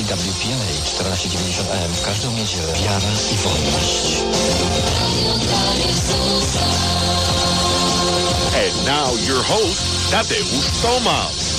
WPLA 1490 AM w każdą niedzielę. Wiara i wolność. And now your host, Tadeusz Tomasz.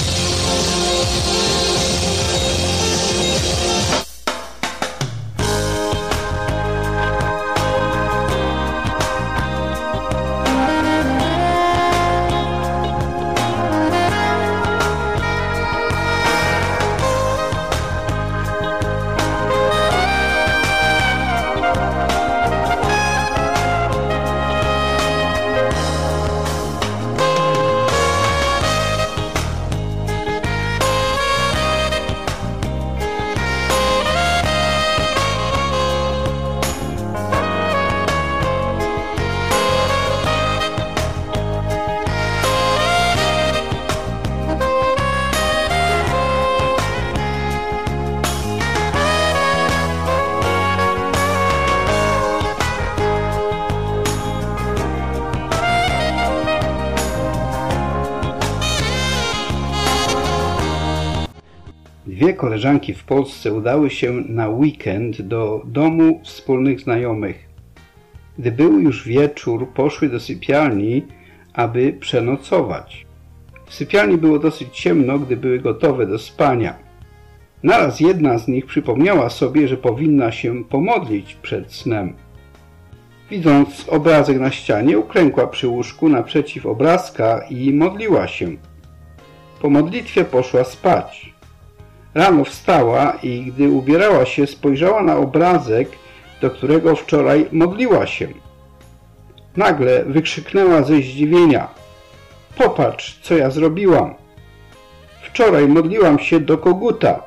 Dwie koleżanki w Polsce udały się na weekend do domu wspólnych znajomych. Gdy był już wieczór, poszły do sypialni, aby przenocować. W sypialni było dosyć ciemno, gdy były gotowe do spania. Naraz jedna z nich przypomniała sobie, że powinna się pomodlić przed snem. Widząc obrazek na ścianie, uklękła przy łóżku naprzeciw obrazka i modliła się. Po modlitwie poszła spać. Rano wstała i gdy ubierała się, spojrzała na obrazek, do którego wczoraj modliła się. Nagle wykrzyknęła ze zdziwienia: „Popatrz, co ja zrobiłam! Wczoraj modliłam się do koguta!”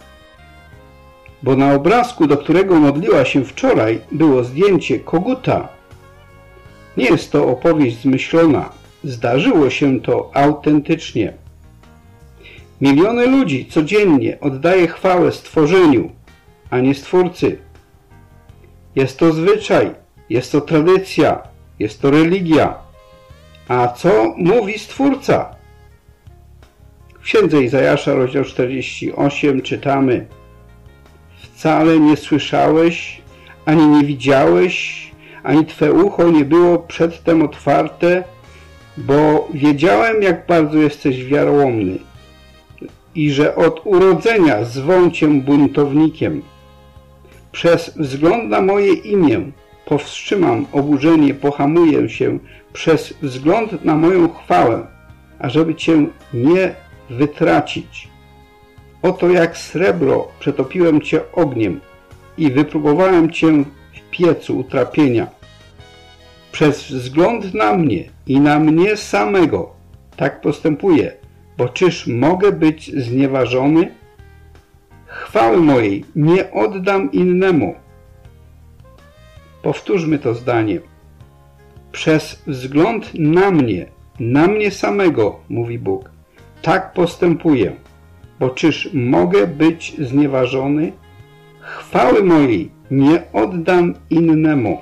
Bo na obrazku, do którego modliła się wczoraj, było zdjęcie koguta. Nie jest to opowieść zmyślona. Zdarzyło się to autentycznie. Miliony ludzi codziennie oddaje chwałę stworzeniu, a nie Stwórcy. Jest to zwyczaj, jest to tradycja, jest to religia. A co mówi Stwórca? W Księdze Izajasza, rozdział 48, czytamy: „Wcale nie słyszałeś, ani nie widziałeś, ani Twe ucho nie było przedtem otwarte, bo wiedziałem, jak bardzo jesteś wiarołomny i że od urodzenia zwą Cię buntownikiem. Przez wzgląd na moje imię powstrzymam oburzenie, pohamuję się przez wzgląd na moją chwałę, ażeby Cię nie wytracić. Oto jak srebro przetopiłem Cię ogniem i wypróbowałem Cię w piecu utrapienia. Przez wzgląd na mnie i na mnie samego tak postępuję, bo czyż mogę być znieważony? Chwały mojej nie oddam innemu.” Powtórzmy to zdanie. Przez wzgląd na mnie samego, mówi Bóg, tak postępuję, bo czyż mogę być znieważony? Chwały mojej nie oddam innemu.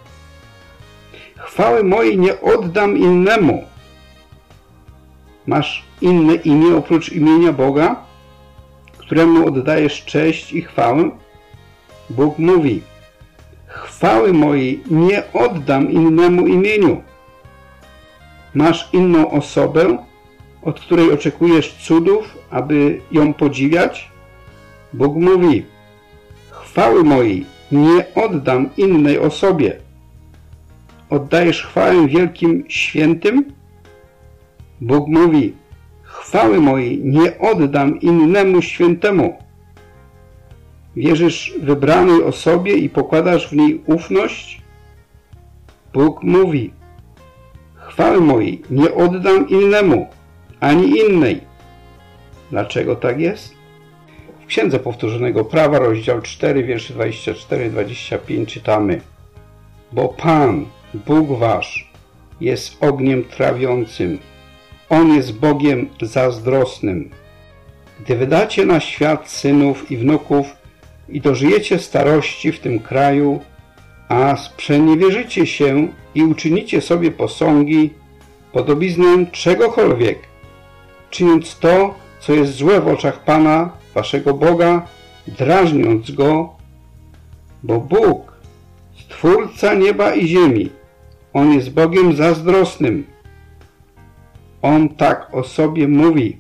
Chwały mojej nie oddam innemu. Masz inne imię oprócz imienia Boga, któremu oddajesz cześć i chwałę? Bóg mówi: „Chwały mojej nie oddam innemu imieniu”. Masz inną osobę, od której oczekujesz cudów, aby ją podziwiać? Bóg mówi: „Chwały mojej nie oddam innej osobie”. Oddajesz chwałę wielkim świętym? Bóg mówi: „Chwały mojej nie oddam innemu świętemu”. Wierzysz wybranej osobie i pokładasz w niej ufność? Bóg mówi: „Chwały mojej nie oddam innemu, ani innej”. Dlaczego tak jest? W Księdze Powtórzonego Prawa, rozdział 4, wiersze 24-25 czytamy: „Bo Pan, Bóg wasz, jest ogniem trawiącym. On jest Bogiem zazdrosnym. Gdy wydacie na świat synów i wnuków i dożyjecie starości w tym kraju, a sprzeniewierzycie się i uczynicie sobie posągi, podobiznę czegokolwiek, czyniąc to, co jest złe w oczach Pana, waszego Boga, drażniąc go, bo Bóg, Stwórca nieba i ziemi, On jest Bogiem zazdrosnym. On tak o sobie mówi.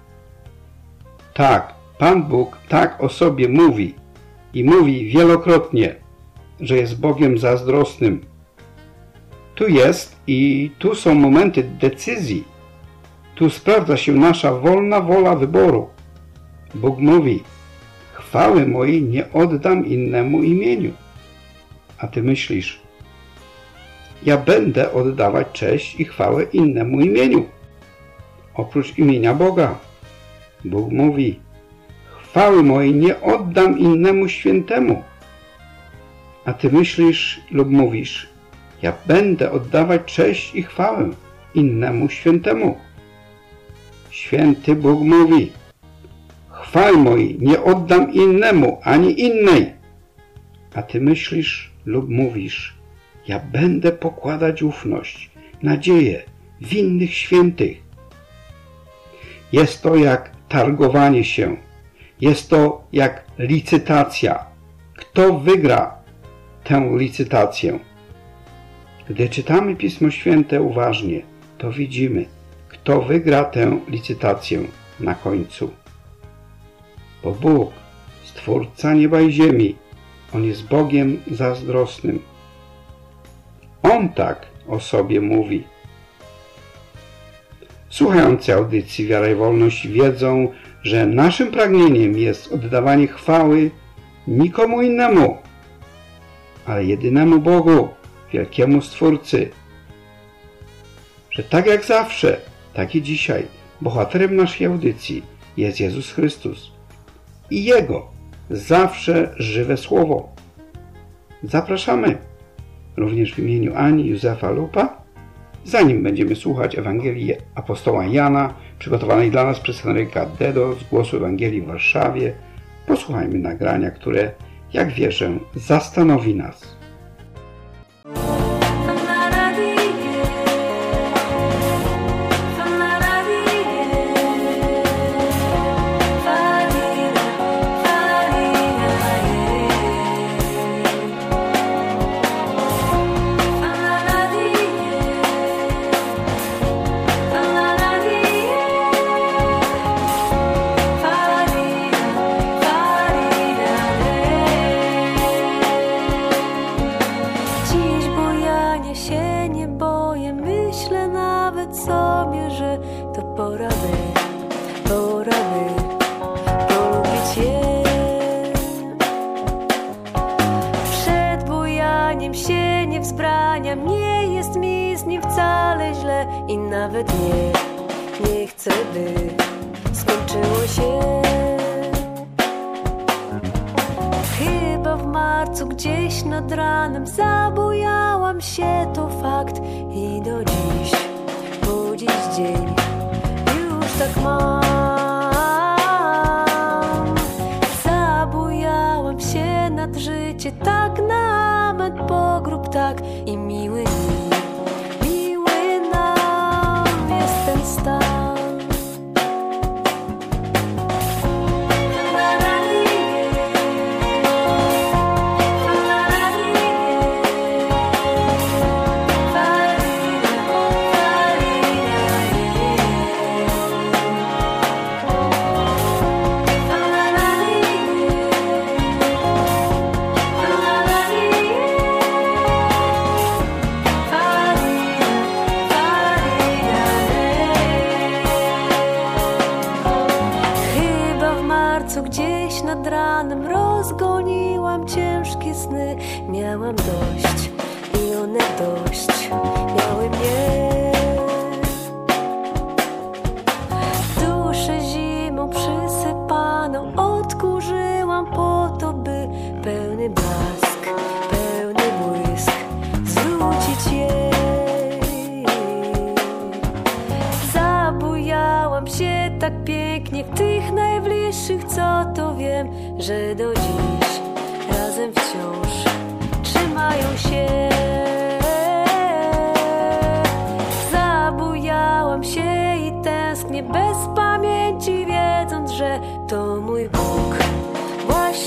Tak, Pan Bóg tak o sobie mówi i mówi wielokrotnie, że jest Bogiem zazdrosnym. Tu jest i tu są momenty decyzji. Tu sprawdza się nasza wolna wola wyboru. Bóg mówi: chwały mojej nie oddam innemu imieniu. A ty myślisz: ja będę oddawać cześć i chwałę innemu imieniu, oprócz imienia Boga. Bóg mówi: chwały mojej nie oddam innemu świętemu. A ty myślisz lub mówisz: ja będę oddawać cześć i chwałę innemu świętemu. Święty Bóg mówi: chwały mojej nie oddam innemu ani innej. A ty myślisz lub mówisz: ja będę pokładać ufność, nadzieję w innych świętych. Jest to jak targowanie się. Jest to jak licytacja. Kto wygra tę licytację? Gdy czytamy Pismo Święte uważnie, to widzimy, kto wygra tę licytację na końcu. Bo Bóg, Stwórca nieba i ziemi, On jest Bogiem zazdrosnym. On tak o sobie mówi. Słuchający audycji Wiara i Wolność wiedzą, że naszym pragnieniem jest oddawanie chwały nikomu innemu, ale jedynemu Bogu, wielkiemu Stwórcy. Że tak jak zawsze, tak i dzisiaj, bohaterem naszej audycji jest Jezus Chrystus i Jego zawsze żywe Słowo. Zapraszamy również w imieniu Ani Józefa Lupa. Zanim będziemy słuchać Ewangelii apostoła Jana, przygotowanej dla nas przez Henryka Dedo z Głosu Ewangelii w Warszawie, posłuchajmy nagrania, które, jak wierzę, zastanowi nas. I nawet nie chcę, by skończyło się. Chyba w marcu gdzieś nad ranem zabujałam się, to fakt. I do dziś, po dziś dzień już tak mam. Zabujałam się nad życie, tak na met pogród, tak i miły mi. Gdzieś nad ranem rozgoniłam ciężkie sny. Miałam dość i one dość miały mnie. Duszę zimą przysypaną odkurzyłam po to, by pełny blask, pełny błysk zwrócić jej. Zabujałam się tak pięknie w tych najbliższych, co to wiem, że do dziś razem wciąż trzymają się. Zabujałam się i tęsknię bez pamięci, wiedząc, że to mój Bóg właśnie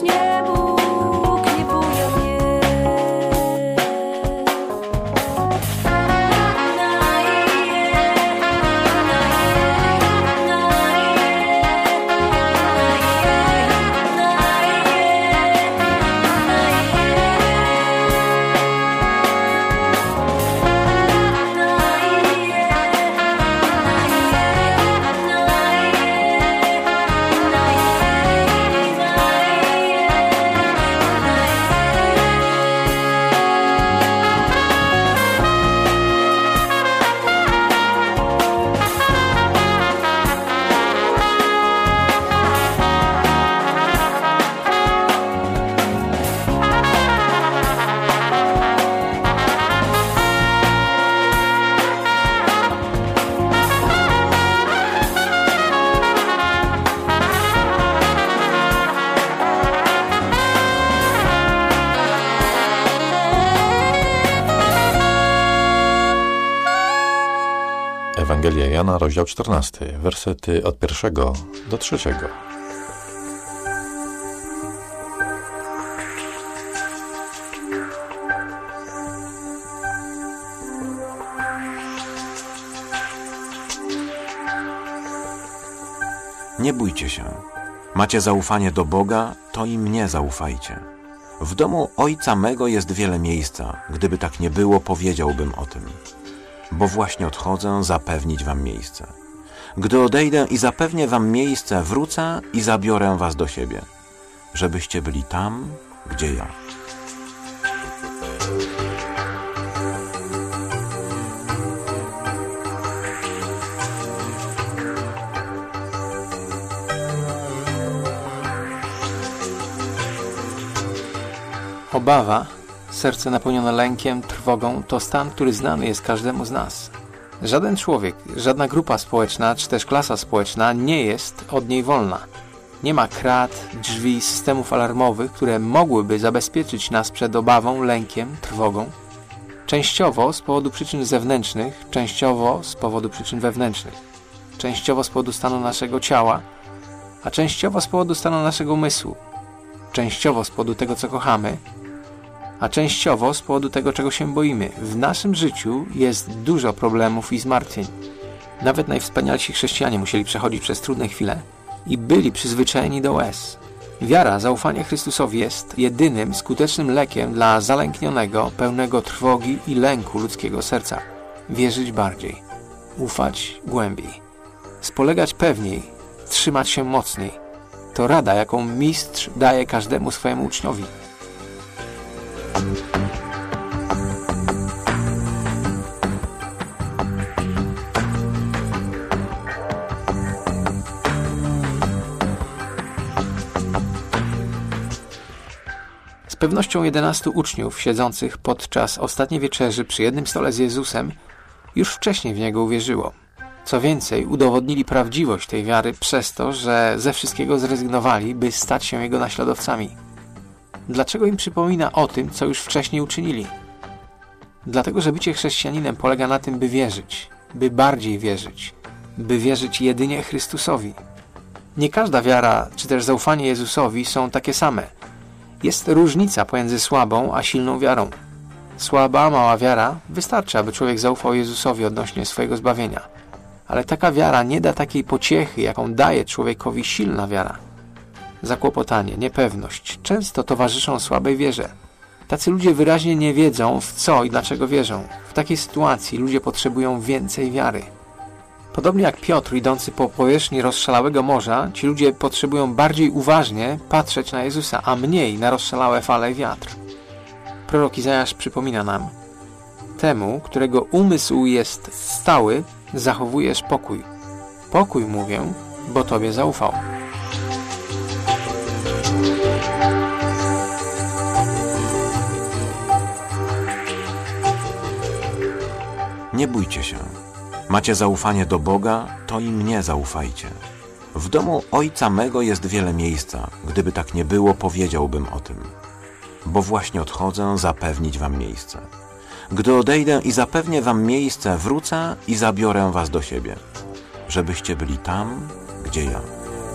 Ewangelia Jana, rozdział 14, wersety od 1 do 3. Nie bójcie się. Macie zaufanie do Boga, to i mnie zaufajcie. W domu Ojca mego jest wiele miejsca. Gdyby tak nie było, powiedziałbym o tym. Bo właśnie odchodzę zapewnić wam miejsce. Gdy odejdę i zapewnię wam miejsce, wrócę i zabiorę was do siebie, żebyście byli tam, gdzie ja. Obawa, serce napełnione lękiem, trwogą to stan, który znany jest każdemu z nas. Żaden człowiek, żadna grupa społeczna czy też klasa społeczna nie jest od niej wolna. Nie ma krat, drzwi, systemów alarmowych, które mogłyby zabezpieczyć nas przed obawą, lękiem, trwogą. Częściowo z powodu przyczyn zewnętrznych, częściowo z powodu przyczyn wewnętrznych. Częściowo z powodu stanu naszego ciała, a częściowo z powodu stanu naszego umysłu. Częściowo z powodu tego, co kochamy, a częściowo z powodu tego, czego się boimy. W naszym życiu jest dużo problemów i zmartwień. Nawet najwspanialsi chrześcijanie musieli przechodzić przez trudne chwile i byli przyzwyczajeni do łez. Wiara, zaufanie Chrystusowi jest jedynym skutecznym lekiem dla zalęknionego, pełnego trwogi i lęku ludzkiego serca. Wierzyć bardziej, ufać głębiej, spolegać pewniej, trzymać się mocniej. To rada, jaką mistrz daje każdemu swojemu uczniowi. Z pewnością 11 uczniów siedzących podczas ostatniej wieczerzy przy jednym stole z Jezusem już wcześniej w Niego uwierzyło. Co więcej, udowodnili prawdziwość tej wiary przez to, że ze wszystkiego zrezygnowali, by stać się Jego naśladowcami. Dlaczego im przypomina o tym, co już wcześniej uczynili? Dlatego, że bycie chrześcijaninem polega na tym, by wierzyć, by bardziej wierzyć, by wierzyć jedynie Chrystusowi. Nie każda wiara, czy też zaufanie Jezusowi są takie same. Jest różnica pomiędzy słabą a silną wiarą. Słaba, mała wiara wystarczy, aby człowiek zaufał Jezusowi odnośnie swojego zbawienia. Ale taka wiara nie da takiej pociechy, jaką daje człowiekowi silna wiara. Zakłopotanie, niepewność często towarzyszą słabej wierze. Tacy ludzie wyraźnie nie wiedzą, w co i dlaczego wierzą. W takiej sytuacji ludzie potrzebują więcej wiary. Podobnie jak Piotr idący po powierzchni rozszalałego morza, ci ludzie potrzebują bardziej uważnie patrzeć na Jezusa, a mniej na rozszalałe fale i wiatr. Prorok Izajasz przypomina nam: temu, którego umysł jest stały, zachowujesz pokój. Pokój, mówię, bo Tobie zaufał. Nie bójcie się. Macie zaufanie do Boga, to i mnie zaufajcie. W domu Ojca mego jest wiele miejsca. Gdyby tak nie było, powiedziałbym o tym. Bo właśnie odchodzę zapewnić wam miejsce. Gdy odejdę i zapewnię wam miejsce, wrócę i zabiorę was do siebie, żebyście byli tam, gdzie ja.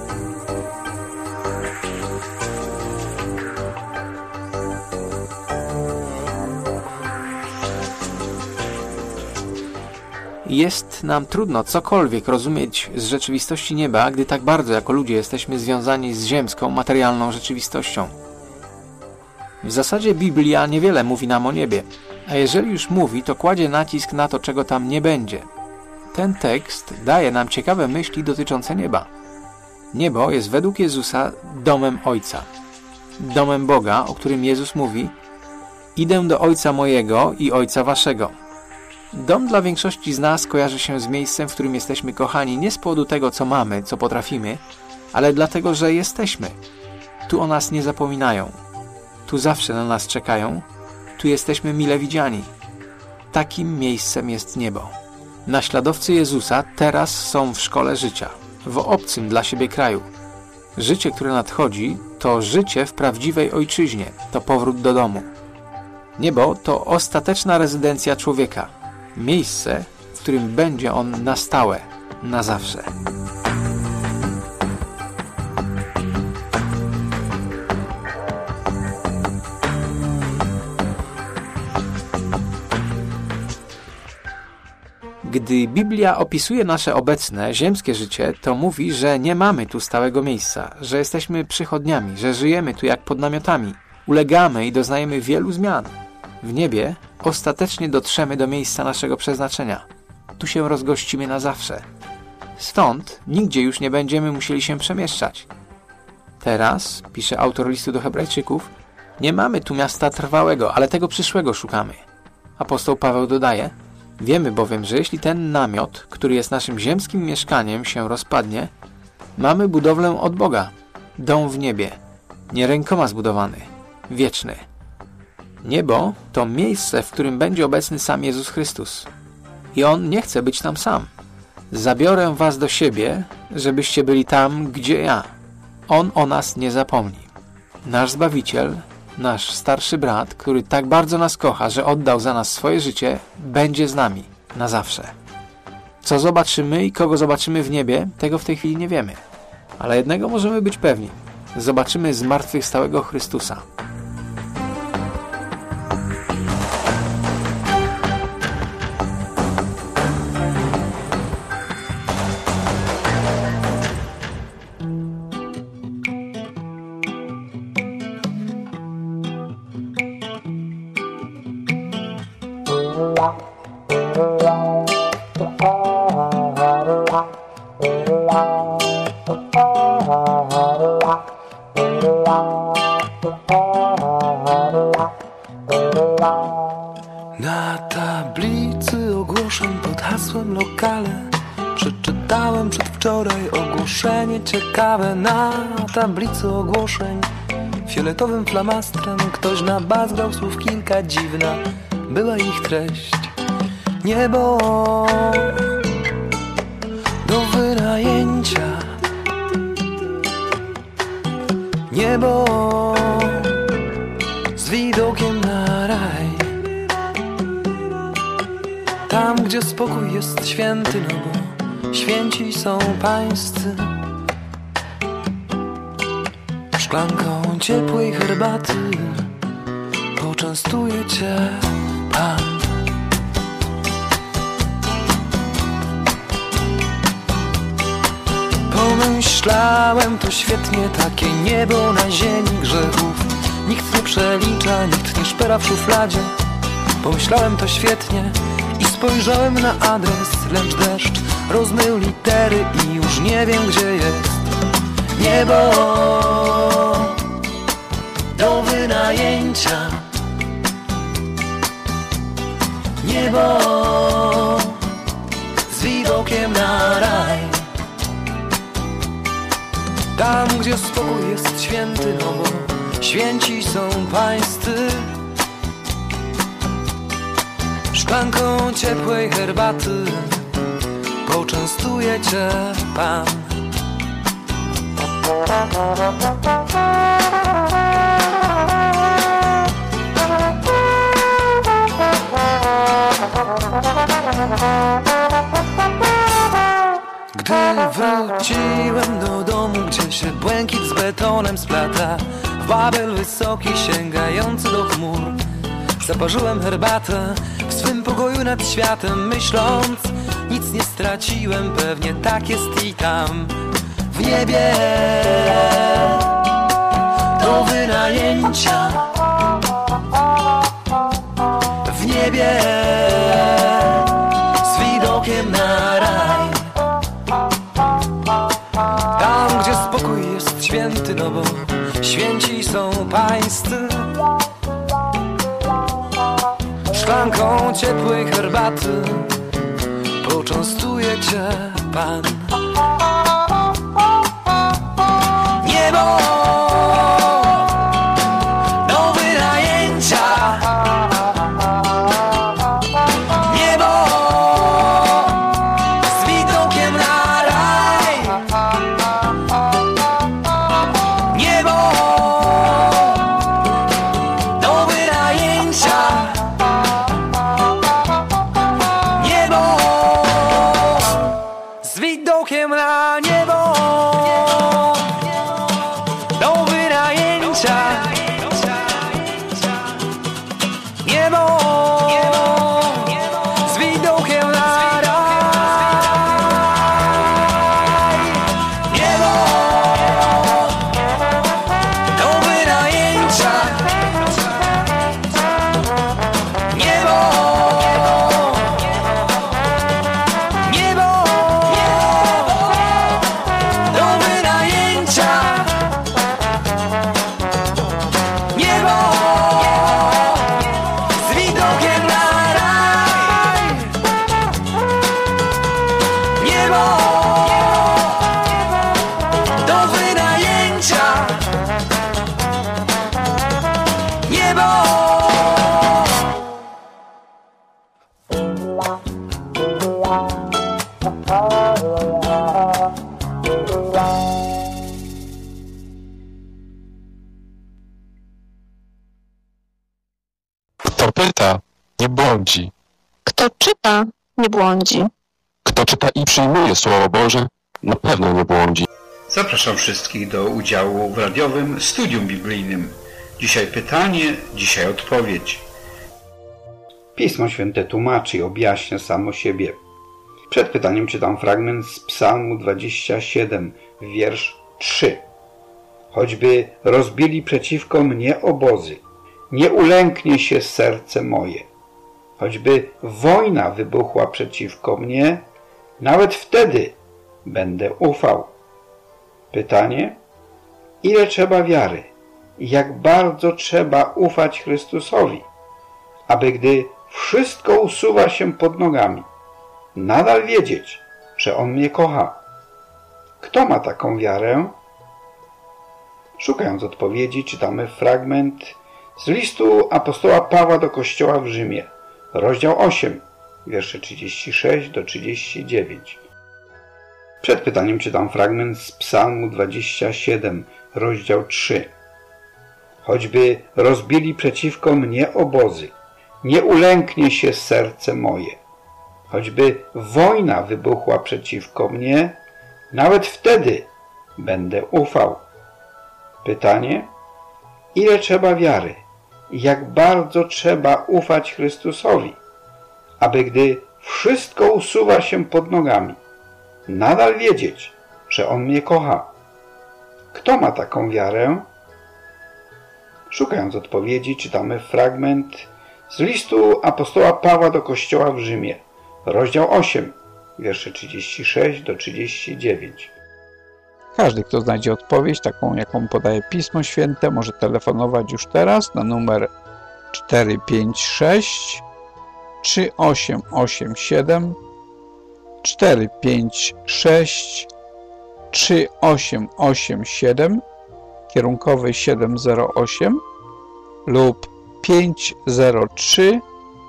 Jest nam trudno cokolwiek rozumieć z rzeczywistości nieba, gdy tak bardzo jako ludzie jesteśmy związani z ziemską, materialną rzeczywistością. W zasadzie Biblia niewiele mówi nam o niebie, a jeżeli już mówi, to kładzie nacisk na to, czego tam nie będzie. Ten tekst daje nam ciekawe myśli dotyczące nieba. Niebo jest według Jezusa domem Ojca. Domem Boga, o którym Jezus mówi: idę do Ojca mojego i Ojca waszego. Dom dla większości z nas kojarzy się z miejscem, w którym jesteśmy kochani nie z powodu tego, co mamy, co potrafimy, ale dlatego, że jesteśmy. Tu o nas nie zapominają. Tu zawsze na nas czekają. Tu jesteśmy mile widziani. Takim miejscem jest niebo. Naśladowcy Jezusa teraz są w szkole życia, w obcym dla siebie kraju. Życie, które nadchodzi, to życie w prawdziwej ojczyźnie, to powrót do domu. Niebo to ostateczna rezydencja człowieka. Miejsce, w którym będzie On na stałe, na zawsze. Gdy Biblia opisuje nasze obecne, ziemskie życie, to mówi, że nie mamy tu stałego miejsca, że jesteśmy przychodniami, że żyjemy tu jak pod namiotami, ulegamy i doznajemy wielu zmian. W niebie ostatecznie dotrzemy do miejsca naszego przeznaczenia. Tu się rozgościmy na zawsze. Stąd nigdzie już nie będziemy musieli się przemieszczać. Teraz, pisze autor listu do Hebrajczyków, nie mamy tu miasta trwałego, ale tego przyszłego szukamy. Apostoł Paweł dodaje: wiemy bowiem, że jeśli ten namiot, który jest naszym ziemskim mieszkaniem, się rozpadnie, mamy budowlę od Boga, dom w niebie, nie rękoma zbudowany, wieczny. Niebo to miejsce, w którym będzie obecny sam Jezus Chrystus. I On nie chce być tam sam. Zabiorę was do siebie, żebyście byli tam, gdzie ja. On o nas nie zapomni. Nasz Zbawiciel, nasz starszy brat, który tak bardzo nas kocha, że oddał za nas swoje życie, będzie z nami na zawsze. Co zobaczymy i kogo zobaczymy w niebie, tego w tej chwili nie wiemy. Ale jednego możemy być pewni. Zobaczymy zmartwychwstałego Chrystusa. Na tablicy ogłoszeń pod hasłem lokale przeczytałem przedwczoraj ogłoszenie ciekawe. Na tablicy ogłoszeń fioletowym flamastrem ktoś nabazgrał słów kilka, dziwna była ich treść. Niebo do wynajęcia, niebo z widokiem na raj, tam gdzie spokój jest święty, no bo święci są pańscy. Szklanką ciepłej herbaty poczęstuje cię Pan. Pomyślałem, to świetnie, takie niebo na ziemi grzechów nikt nie przelicza, nikt nie szpera w szufladzie. Pomyślałem, to świetnie i spojrzałem na adres, lecz deszcz rozmył litery i już nie wiem, gdzie jest niebo do wynajęcia, niebo z widokiem na raj, tam gdzie spokój jest święty, no bo święci są pańscy. Szklanką ciepłej herbaty poczęstuje cię Pan. Gdy wróciłem do domu, gdzie się błękit z betonem splata, w Babel wysoki sięgający do chmur, zaparzyłem herbatę w swym pokoju nad światem, myśląc, nic nie straciłem, pewnie tak jest i tam w niebie do wynajęcia, w niebie z widokiem na raj, tam gdzie spokój jest święty, no bo święci są pańscy. Szklanką ciepłej herbaty poczęstuje cię Pan. Niebo do wynajęcia, niebo z widokiem na raj, niebo do wynajęcia, niebo niebo. Kto pyta, nie błądzi. Kto czyta, nie błądzi. Kto czyta i przyjmuje Słowo Boże, na pewno nie błądzi. Zapraszam wszystkich do udziału w radiowym studium biblijnym. Dzisiaj pytanie, dzisiaj odpowiedź. Pismo Święte tłumaczy i objaśnia samo siebie. Przed pytaniem czytam fragment z Psalmu 27, wiersz 3. Choćby rozbili przeciwko mnie obozy, nie ulęknie się serce moje. Choćby wojna wybuchła przeciwko mnie, nawet wtedy będę ufał. Pytanie: ile trzeba wiary i jak bardzo trzeba ufać Chrystusowi, aby gdy wszystko usuwa się pod nogami, nadal wiedzieć, że On mnie kocha? Kto ma taką wiarę? Szukając odpowiedzi, czytamy fragment z listu apostoła Pawła do Kościoła w Rzymie, rozdział 8, wiersze 36 do 39. Przed pytaniem czytam fragment z Psalmu 27, rozdział 3. Choćby rozbili przeciwko mnie obozy, nie ulęknie się serce moje. Choćby wojna wybuchła przeciwko mnie, nawet wtedy będę ufał. Pytanie: ile trzeba wiary i jak bardzo trzeba ufać Chrystusowi, aby gdy wszystko usuwa się pod nogami, nadal wiedzieć, że On mnie kocha? Kto ma taką wiarę? Szukając odpowiedzi, czytamy fragment z listu apostoła Pawła do Kościoła w Rzymie, rozdział 8, wiersze 36 do 39. Każdy, kto znajdzie odpowiedź, taką jaką podaje Pismo Święte, może telefonować już teraz na numer 456 3887 456 3887 kierunkowy 708 lub 503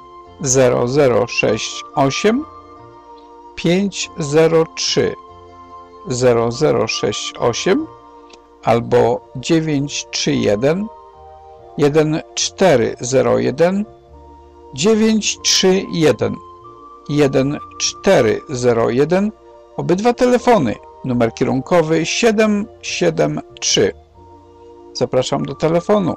0068 503 0068 albo 931 1401 931 1401. Obydwa telefony, numer kierunkowy 773. Zapraszam do telefonu.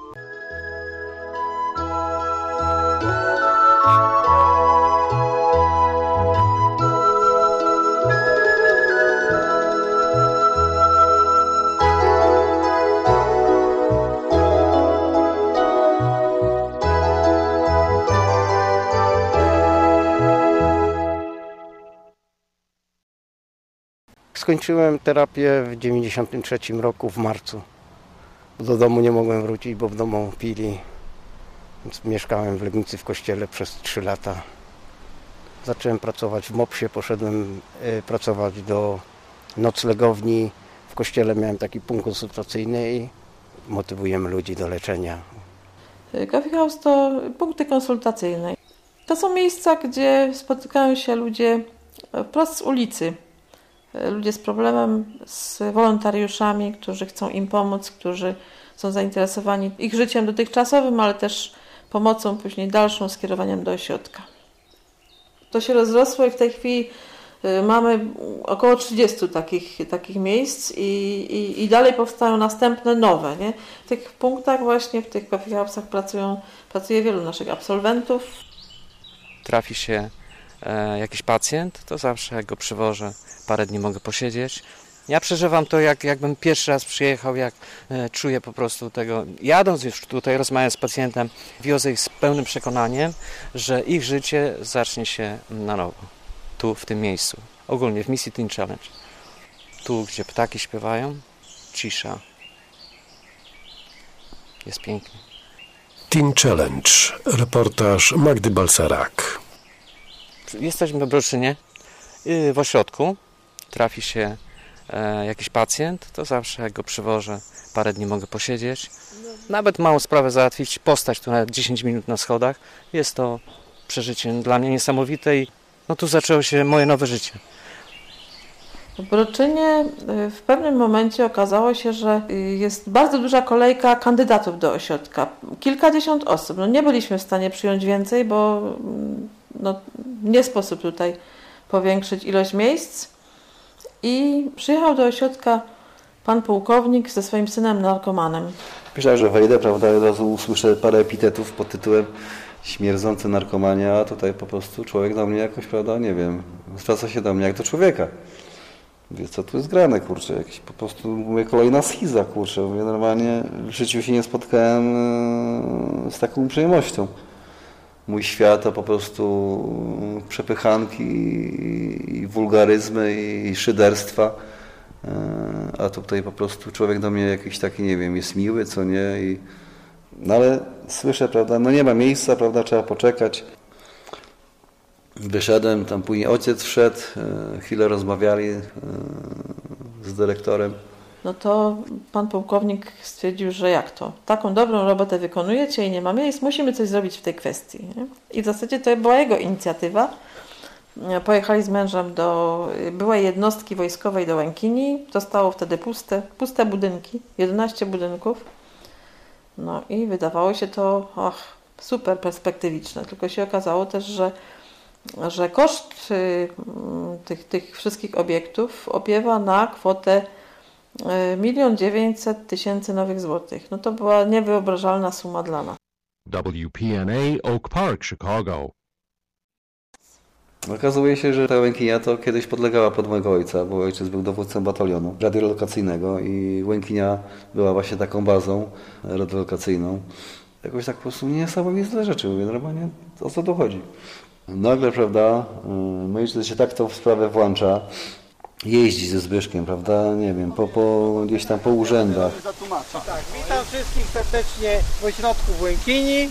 Skończyłem terapię w 1993 roku w marcu. Do domu nie mogłem wrócić, bo w domu pili. Więc mieszkałem w Legnicy w kościele przez 3 lata. Zacząłem pracować w MOPS-ie, poszedłem pracować do noclegowni. W kościele miałem taki punkt konsultacyjny i motywujemy ludzi do leczenia. Coffee House to punkty konsultacyjne. To są miejsca, gdzie spotykają się ludzie wprost z ulicy. Ludzie z problemem, z wolontariuszami, którzy chcą im pomóc, którzy są zainteresowani ich życiem dotychczasowym, ale też pomocą później dalszą, skierowaniem do ośrodka. To się rozrosło i w tej chwili mamy około 30 takich miejsc i dalej powstają następne nowe. Nie? W tych punktach właśnie, w tych coffee house'ach pracuje wielu naszych absolwentów. Trafi się jakiś pacjent, to zawsze jak go przywożę, parę dni mogę posiedzieć. Ja przeżywam to, jakbym pierwszy raz przyjechał, jak czuję po prostu tego. Jadąc już tutaj, rozmawiając z pacjentem, wiozę ich z pełnym przekonaniem, że ich życie zacznie się na nowo. Tu, w tym miejscu. Ogólnie w misji Teen Challenge. Tu, gdzie ptaki śpiewają, cisza. Jest pięknie. Teen Challenge. Reportaż Magdy Balsarak. Jesteśmy w Bruszynie. W ośrodku trafi się jakiś pacjent, to zawsze jak go przywożę, parę dni mogę posiedzieć. Nawet małą sprawę załatwić, postać tu nawet 10 minut na schodach. Jest to przeżycie dla mnie niesamowite i no tu zaczęło się moje nowe życie. W Broczynie w pewnym momencie okazało się, że jest bardzo duża kolejka kandydatów do ośrodka. Kilkadziesiąt osób. No nie byliśmy w stanie przyjąć więcej, bo no, nie sposób tutaj powiększyć ilość miejsc. I przyjechał do ośrodka pan pułkownik ze swoim synem narkomanem. Myślałem, że wejdę, prawda, od razu usłyszę parę epitetów pod tytułem śmierdzący narkomania, a tutaj po prostu człowiek do mnie jakoś, prawda, nie wiem, zwraca się do mnie jak do człowieka. Mówię, co tu jest grane, kurczę, jakiś po prostu, mówię, kolejna schiza, kurczę, mówię, normalnie w życiu się nie spotkałem z taką uprzejmością. Mój świat to po prostu przepychanki i wulgaryzmy i szyderstwa, a tutaj po prostu człowiek do mnie jakiś taki, nie wiem, jest miły, co nie, no ale słyszę, prawda, no nie ma miejsca, prawda, trzeba poczekać. Wyszedłem, tam później ojciec wszedł, chwilę rozmawiali z dyrektorem. No to pan pułkownik stwierdził, że jak to? Taką dobrą robotę wykonujecie i nie ma miejsc, musimy coś zrobić w tej kwestii. Nie? I w zasadzie to była jego inicjatywa. Pojechali z mężem do byłej jednostki wojskowej do Łękini. Zostało wtedy puste budynki, 11 budynków. No i wydawało się to super perspektywiczne. Tylko się okazało też, że koszt tych wszystkich obiektów opiewa na kwotę 1 900 000 nowych złotych. No to była niewyobrażalna suma dla nas. WPNA Oak Park, Chicago. Okazuje się, że ta Łękinia to kiedyś podlegała pod mojego ojca, bo ojciec był dowódcą batalionu radiolokacyjnego i Łękinia była właśnie taką bazą radiolokacyjną. Jakoś tak po prostu niesamowite rzeczy, mówię, normalnie o co tu chodzi. Nagle, prawda, mój ojciec się tak w tą sprawę włącza, jeździ ze Zbyszkiem, prawda, nie wiem, gdzieś tam po urzędach. Tak, witam wszystkich serdecznie w ośrodku w Łękini.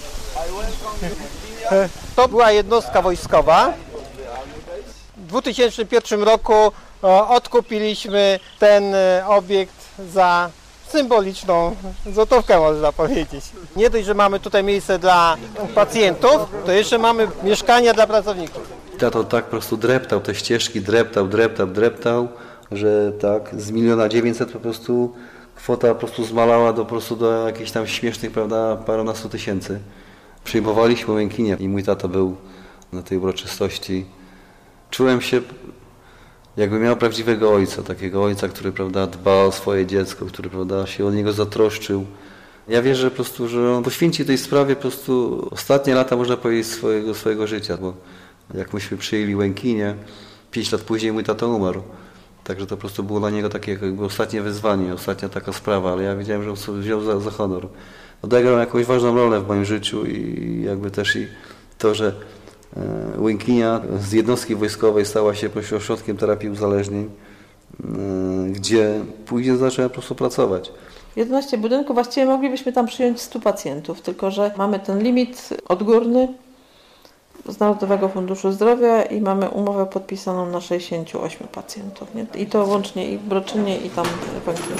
To była jednostka wojskowa. W 2001 roku odkupiliśmy ten obiekt za symboliczną złotówkę, można powiedzieć. Nie dość, że mamy tutaj miejsce dla pacjentów, to jeszcze mamy mieszkania dla pracowników. Tato tak po prostu dreptał te ścieżki, dreptał, że tak z 1 900 000 po prostu kwota po prostu zmalała do jakichś tam śmiesznych, prawda, parunastu tysięcy. Przyjmowaliśmy Łękinię i mój tata był na tej uroczystości. Czułem się, jakby miał prawdziwego ojca, takiego ojca, który, prawda, dba o swoje dziecko, który, prawda, się o niego zatroszczył. Ja wierzę po prostu, że on poświęci tej sprawie po prostu ostatnie lata, można powiedzieć, swojego życia, bo jak myśmy przyjęli Łękinię, 5 lat później mój tata umarł. Także to po prostu było dla niego takie jakby ostatnie wyzwanie, ostatnia taka sprawa, ale ja wiedziałem, że on sobie wziął za honor. Odegrał jakąś ważną rolę w moim życiu i jakby też i to, że Łękinia z jednostki wojskowej stała się ośrodkiem terapii uzależnień, gdzie później zacząłem po prostu pracować. 11 budynków, właściwie moglibyśmy tam przyjąć 100 pacjentów, tylko że mamy ten limit odgórny z Narodowego Funduszu Zdrowia i mamy umowę podpisaną na 68 pacjentów. Nie? I to łącznie i w Broczynie, i tam w Łękinie.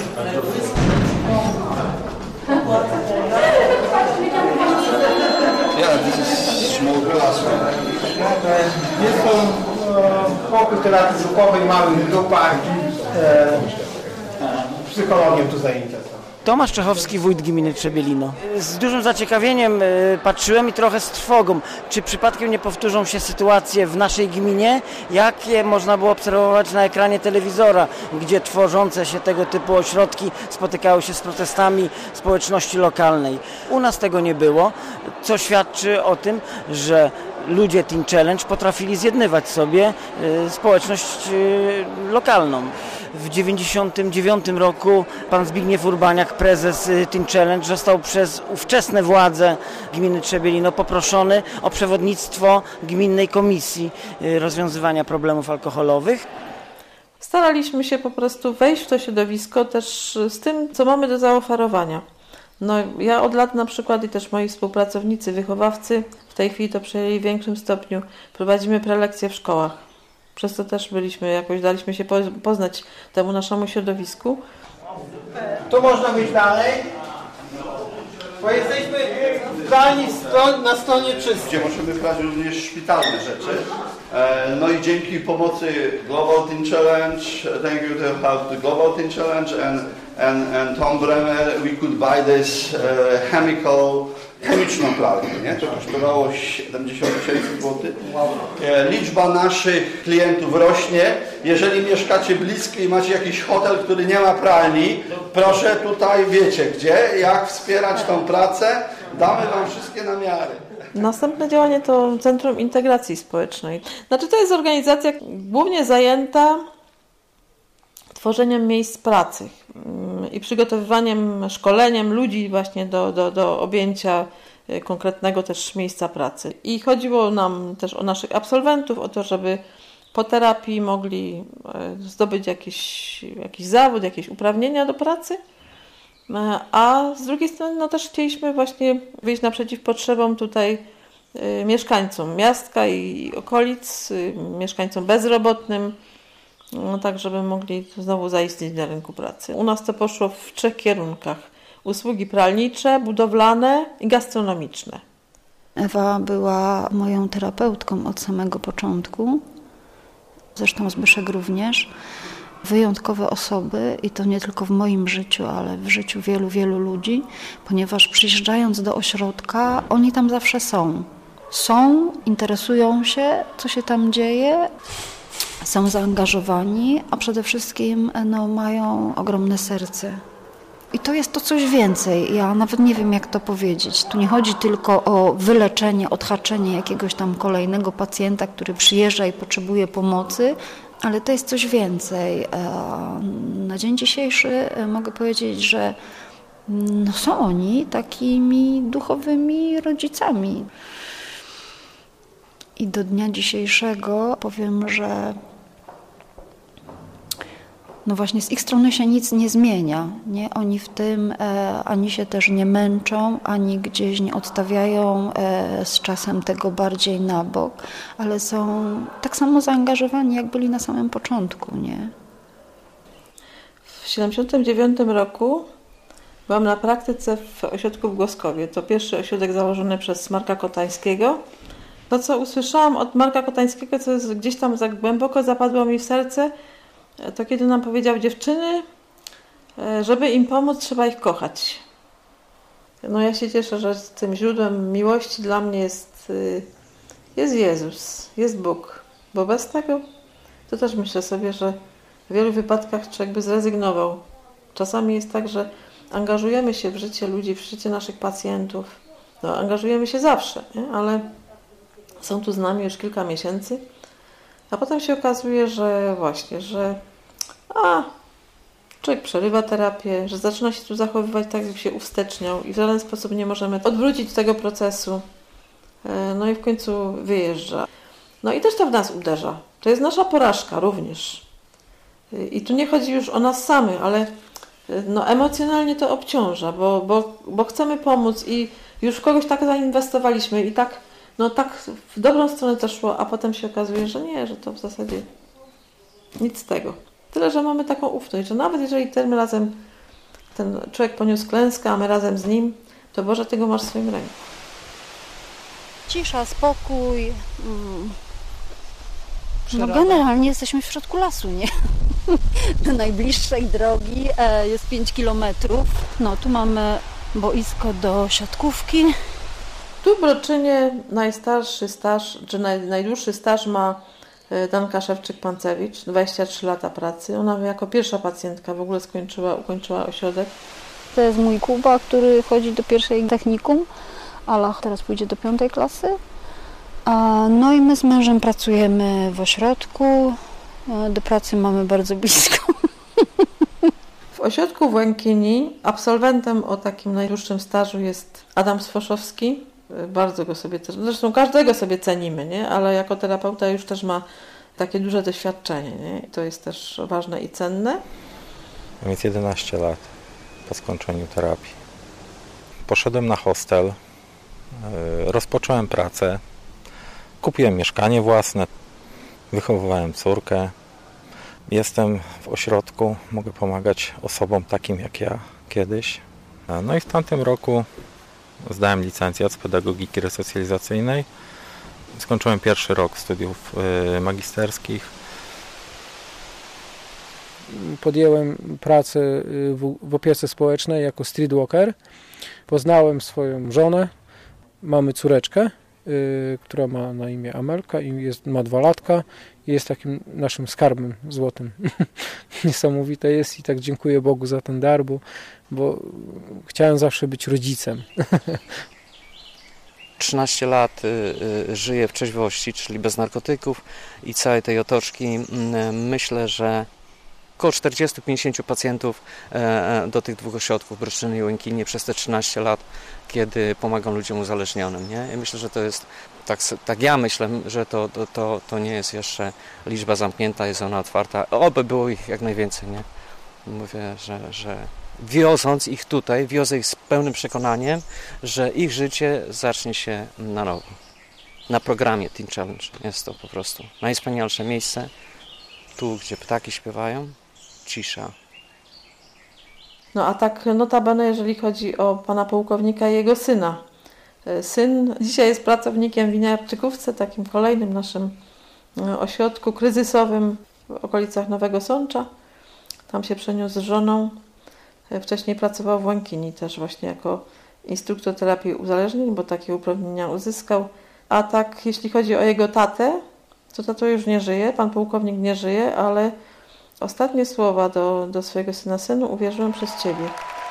Jest to pokój terapii grupowej w małych grupach, psychologiem tu zajęcia. Tomasz Czechowski, wójt gminy Trzebielino. Z dużym zaciekawieniem patrzyłem i trochę z trwogą, czy przypadkiem nie powtórzą się sytuacje w naszej gminie, jakie można było obserwować na ekranie telewizora, gdzie tworzące się tego typu ośrodki spotykały się z protestami społeczności lokalnej. U nas tego nie było, co świadczy o tym, że ludzie Teen Challenge potrafili zjednywać sobie społeczność lokalną. W 1999 roku pan Zbigniew Urbaniak, prezes Teen Challenge, został przez ówczesne władze gminy Trzebielino poproszony o przewodnictwo Gminnej Komisji Rozwiązywania Problemów Alkoholowych. Staraliśmy się po prostu wejść w to środowisko też z tym, co mamy do zaoferowania. No, ja od lat na przykład i też moi współpracownicy, wychowawcy w tej chwili to przejęli w większym stopniu. Prowadzimy prelekcje w szkołach. Przez to też daliśmy się poznać temu naszemu środowisku. Tu można być dalej, bo jesteśmy zdalni na stronie czystej. Gdzie możemy brać również szpitalne rzeczy. No i dzięki pomocy Global Teen Challenge, thank you to help the Global Teen Challenge and Tom Bremer, we could buy this chemiczną pralkę, nie? To kosztowało 70 000 złotych. Liczba naszych klientów rośnie. Jeżeli mieszkacie blisko i macie jakiś hotel, który nie ma pralni, proszę tutaj, wiecie gdzie, jak wspierać tą pracę, damy wam wszystkie namiary. Następne działanie to Centrum Integracji Społecznej. Znaczy to jest organizacja głównie zajęta tworzeniem miejsc pracy i przygotowywaniem, szkoleniem ludzi właśnie do objęcia konkretnego też miejsca pracy. I chodziło nam też o naszych absolwentów, o to, żeby po terapii mogli zdobyć jakiś zawód, jakieś uprawnienia do pracy, a z drugiej strony no też chcieliśmy właśnie wyjść naprzeciw potrzebom tutaj mieszkańcom miastka i okolic, mieszkańcom bezrobotnym, no tak, żeby mogli znowu zaistnieć na rynku pracy. U nas to poszło w 3 kierunkach. Usługi pralnicze, budowlane i gastronomiczne. Ewa była moją terapeutką od samego początku. Zresztą Zbyszek również. Wyjątkowe osoby i to nie tylko w moim życiu, ale w życiu wielu, wielu ludzi, ponieważ przyjeżdżając do ośrodka, oni tam zawsze są. Są, interesują się, co się tam dzieje, są zaangażowani, a przede wszystkim mają ogromne serce. I to jest to coś więcej. Ja nawet nie wiem, jak to powiedzieć. Tu nie chodzi tylko o wyleczenie, odhaczenie jakiegoś tam kolejnego pacjenta, który przyjeżdża i potrzebuje pomocy, ale to jest coś więcej. Na dzień dzisiejszy mogę powiedzieć, że są oni takimi duchowymi rodzicami. I do dnia dzisiejszego powiem, że no właśnie z ich strony się nic nie zmienia. Nie? Oni w tym ani się też nie męczą, ani gdzieś nie odstawiają z czasem tego bardziej na bok, ale są tak samo zaangażowani, jak byli na samym początku. Nie? W 1979 roku byłam na praktyce w ośrodku w Głoskowie. To pierwszy ośrodek założony przez Marka Kotańskiego. To, co usłyszałam od Marka Kotańskiego, co jest gdzieś tam głęboko zapadło mi w serce, to kiedy nam powiedział: dziewczyny, żeby im pomóc, trzeba ich kochać. No ja się cieszę, że tym źródłem miłości dla mnie jest Jezus, jest Bóg. Bo bez tego to też myślę sobie, że w wielu wypadkach człowiek by zrezygnował. Czasami jest tak, że angażujemy się w życie ludzi, w życie naszych pacjentów. No, angażujemy się zawsze, nie? Ale są tu z nami już kilka miesięcy. A potem się okazuje, że właśnie, że człowiek przerywa terapię, że zaczyna się tu zachowywać tak, jak się uwsteczniał i w żaden sposób nie możemy odwrócić tego procesu. No i w końcu wyjeżdża. No i też to w nas uderza. To jest nasza porażka również. I tu nie chodzi już o nas samych, ale no emocjonalnie to obciąża, bo chcemy pomóc i już w kogoś tak zainwestowaliśmy i tak w dobrą stronę to szło, a potem się okazuje, że nie, że to w zasadzie nic z tego. Tyle, że mamy taką ufność, że nawet jeżeli tym razem ten człowiek poniósł klęskę, a my razem z nim, to Boże, Ty go masz w swoim ręku. Cisza, spokój. No generalnie jesteśmy w środku lasu, nie? Do najbliższej drogi jest 5 kilometrów. No tu mamy boisko do siatkówki. Tu w Broczynie najstarszy staż, czy najdłuższy staż ma Danka Szewczyk-Pancewicz, 23 lata pracy. Ona jako pierwsza pacjentka w ogóle ukończyła ośrodek. To jest mój Kuba, który chodzi do pierwszej technikum, ale teraz pójdzie do 5. klasy. No i my z mężem pracujemy w ośrodku. Do pracy mamy bardzo blisko. W ośrodku w Łękini absolwentem o takim najdłuższym stażu jest Adam Sfoszowski. Bardzo go sobie też, zresztą każdego sobie cenimy, nie? Ale jako terapeuta już też ma takie duże doświadczenie, nie? I to jest też ważne i cenne. Mam jest 11 lat po skończeniu terapii. Poszedłem na hostel, rozpocząłem pracę, kupiłem mieszkanie własne. Wychowywałem córkę. Jestem w ośrodku, mogę pomagać osobom takim jak ja kiedyś. No i w tamtym roku zdałem licencjat z pedagogiki resocjalizacyjnej. Skończyłem pierwszy rok studiów magisterskich. Podjęłem pracę w opiece społecznej jako streetwalker. Poznałem swoją żonę. Mamy córeczkę, która ma na imię Amelka i ma 2 latka. I jest takim naszym skarbem złotym. Niesamowite jest i tak dziękuję Bogu za ten dar, bo chciałem zawsze być rodzicem. 13 lat żyję w trzeźwości, czyli bez narkotyków i całej tej otoczki. Myślę, że około 40-50 pacjentów do tych 2 ośrodków Brodszczyny i Łękinie przez te 13 lat, kiedy pomagam ludziom uzależnionym. Nie? I myślę, że to jest, tak ja myślę, że to nie jest jeszcze liczba zamknięta, jest ona otwarta. Oby było ich jak najwięcej. Nie? Mówię, że wioząc ich tutaj, wiozę ich z pełnym przekonaniem, że ich życie zacznie się na nowo. Na programie Teen Challenge jest to po prostu najwspanialsze miejsce. Tu, gdzie ptaki śpiewają, cisza. No a tak notabene, jeżeli chodzi o pana pułkownika i jego syna. Syn dzisiaj jest pracownikiem w Winiarczykówce, takim kolejnym naszym ośrodku kryzysowym w okolicach Nowego Sącza. Tam się przeniósł z żoną. Wcześniej pracował w Łękini też właśnie jako instruktor terapii uzależnień, bo takie uprawnienia uzyskał. A tak jeśli chodzi o jego tatę, to tato już nie żyje, pan pułkownik nie żyje, ale ostatnie słowa do swojego syna: synu, uwierzyłem przez Ciebie.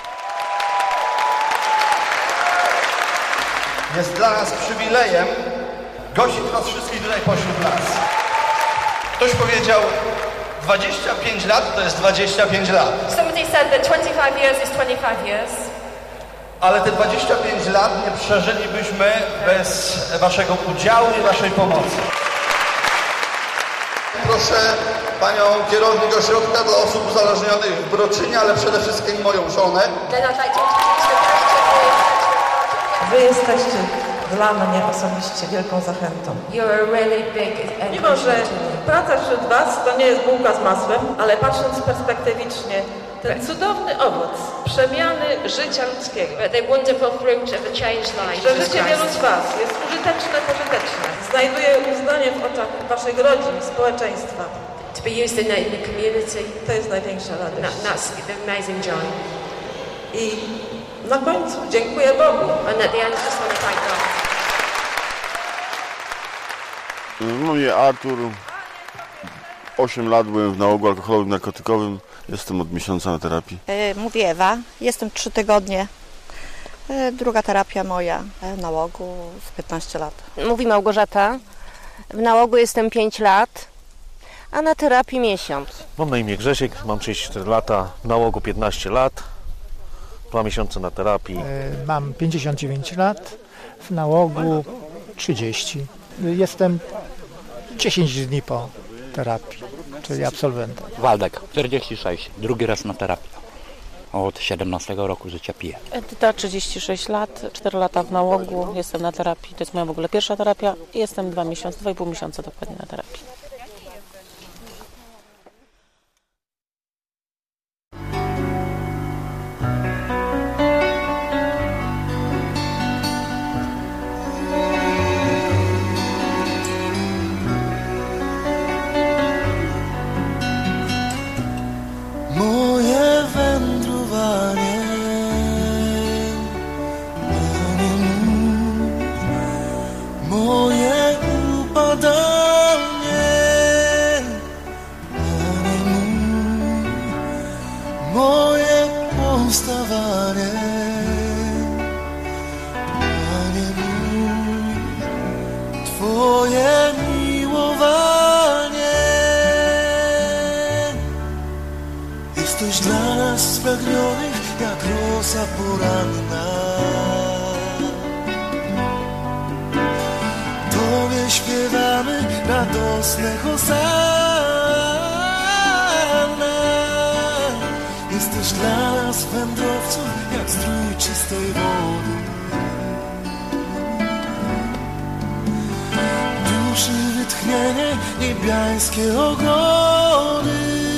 Jest dla nas przywilejem gościć was wszystkich tutaj pośród nas. Ktoś powiedział, 25 lat to jest 25 lat. Somebody said that 25 years is 25 years. Ale te 25 lat nie przeżylibyśmy bez waszego udziału i waszej pomocy. Proszę panią kierownik ośrodka dla osób uzależnionych w Brodczynie, ale przede wszystkim moją żonę. Wy jesteście dla mnie osobiście wielką zachętą. Mimo, że praca wśród was to nie jest bułka z masłem, ale patrząc perspektywicznie, ten cudowny owoc przemiany życia ludzkiego. Że życie wielu z was jest użyteczne, pożyteczne. Znajduje uznanie w oczach waszych rodzin, społeczeństwa. To be used in the community. To jest największa radość. That's the amazing joy. I na końcu dziękuję Bogu. And at the end, just want to thank God. No mnie Artur. 8 lat byłem w nałogu alkoholowym, narkotykowym. Jestem od miesiąca na terapii. Mówię Ewa, jestem 3 tygodnie. Druga terapia moja w nałogu w 15 lat. Mówi Małgorzata. W nałogu jestem 5 lat, a na terapii miesiąc. Mam na imię Grzesiek, mam 34 lata, w nałogu 15 lat, 2 miesiące na terapii. Mam 59 lat, w nałogu 30. Jestem 10 dni po terapii, czyli absolwentem. Waldek, 46, drugi raz na terapii. Od 17 roku życia piję. Edyta, 36 lat, 4 lata w nałogu, jestem na terapii. To jest moja w ogóle pierwsza terapia. Jestem 2,5 miesiąca dokładnie na terapii. Moje wędrowanie, moje upadanie, moje powstawanie, Panie mój, Twoje miłowanie. Jesteś dla nas spragnionych jak rosa poranna. Tobie śpiewamy radosne hosanna. Jesteś dla nas wędrowców jak strój czystej wody. Duszy wytchnienie, niebiańskie ogrody.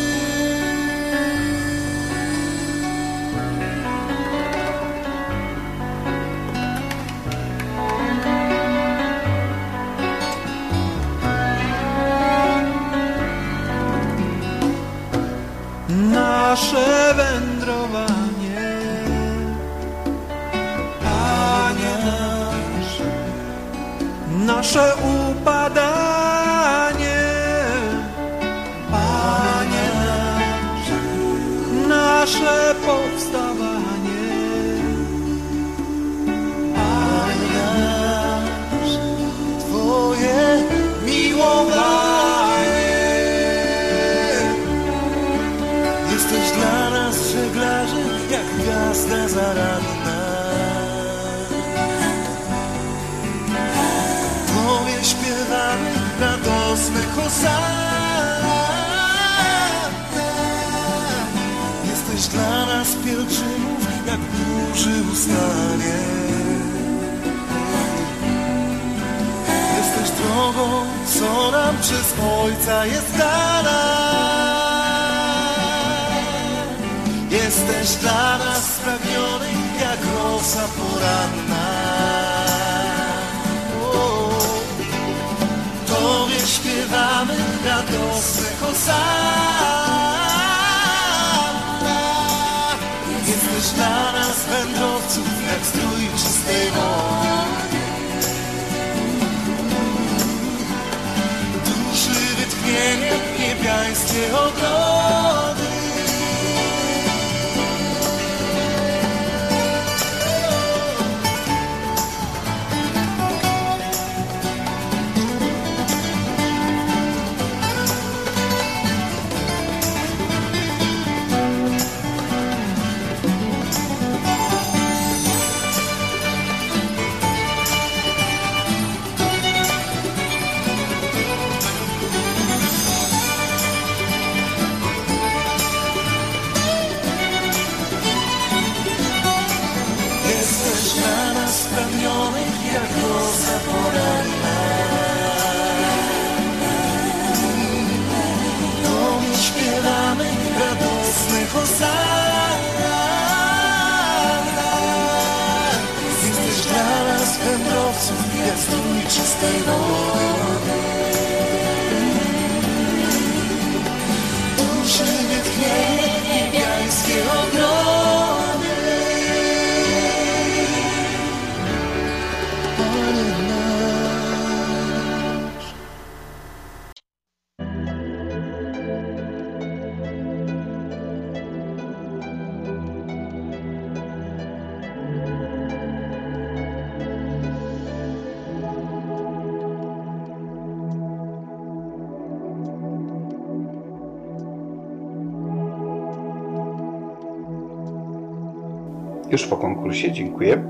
Nasze wędrowanie, Panie nasz, nasze upadanie, Panie nasz, nasze powstawanie, Panie nasz, Twoje miłowanie. Jesteś dla nas żeglarzy, jak gwiazda zaradna. Tobie śpiewamy radosne hosanna. Jesteś dla nas pielgrzymów, jak burzy ustanie. Jesteś drogą, co nam przez Ojca jest dana. Jesteś dla nas spragniony, jak rosa poranna. Tobie śpiewamy radosne hosanna. Jesteś dla nas wędrowców, jak strój czystej wody. Duszy wytchnienie, niebiańskie ogrody. Jak rosa poranna. Tobie śpiewamy radosne hosanna. Jesteś dla nas wędrowców, jak strój czystej wody. Duszy wytchnienie, niebiańskie ogrody. Już po konkursie, dziękuję.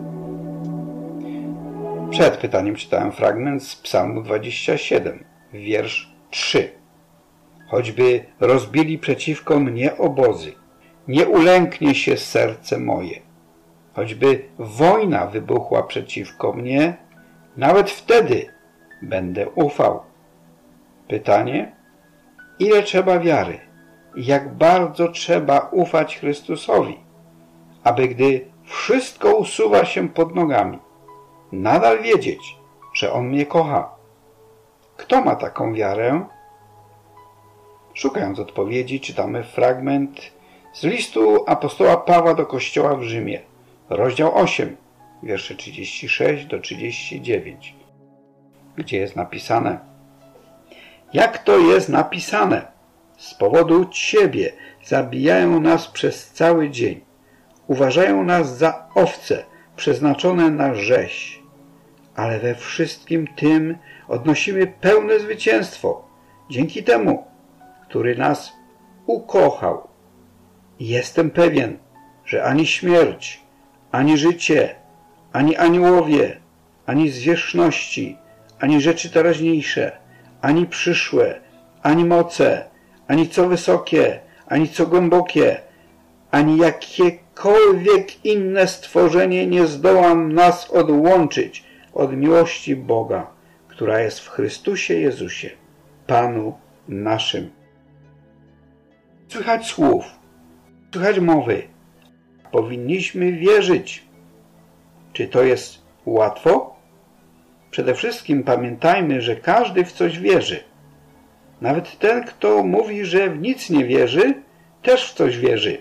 Przed pytaniem czytałem fragment z Psalmu 27, wiersz 3. Choćby rozbili przeciwko mnie obozy, nie ulęknie się serce moje. Choćby wojna wybuchła przeciwko mnie, nawet wtedy będę ufał. Pytanie: ile trzeba wiary i jak bardzo trzeba ufać Chrystusowi, aby gdy wszystko usuwa się pod nogami, nadal wiedzieć, że On mnie kocha. Kto ma taką wiarę? Szukając odpowiedzi, czytamy fragment z listu apostoła Pawła do Kościoła w Rzymie, rozdział 8, wiersze 36 do 39, gdzie jest napisane: jak to jest napisane? Z powodu Ciebie zabijają nas przez cały dzień. Uważają nas za owce przeznaczone na rzeź. Ale we wszystkim tym odnosimy pełne zwycięstwo dzięki temu, który nas ukochał. I jestem pewien, że ani śmierć, ani życie, ani aniołowie, ani zwierzchności, ani rzeczy teraźniejsze, ani przyszłe, ani moce, ani co wysokie, ani co głębokie, ani jakiekolwiek inne stworzenie nie zdoła nas odłączyć od miłości Boga, która jest w Chrystusie Jezusie, Panu naszym. Słychać słów, słychać mowy. Powinniśmy wierzyć. Czy to jest łatwo? Przede wszystkim pamiętajmy, że każdy w coś wierzy. Nawet ten, kto mówi, że w nic nie wierzy, też w coś wierzy.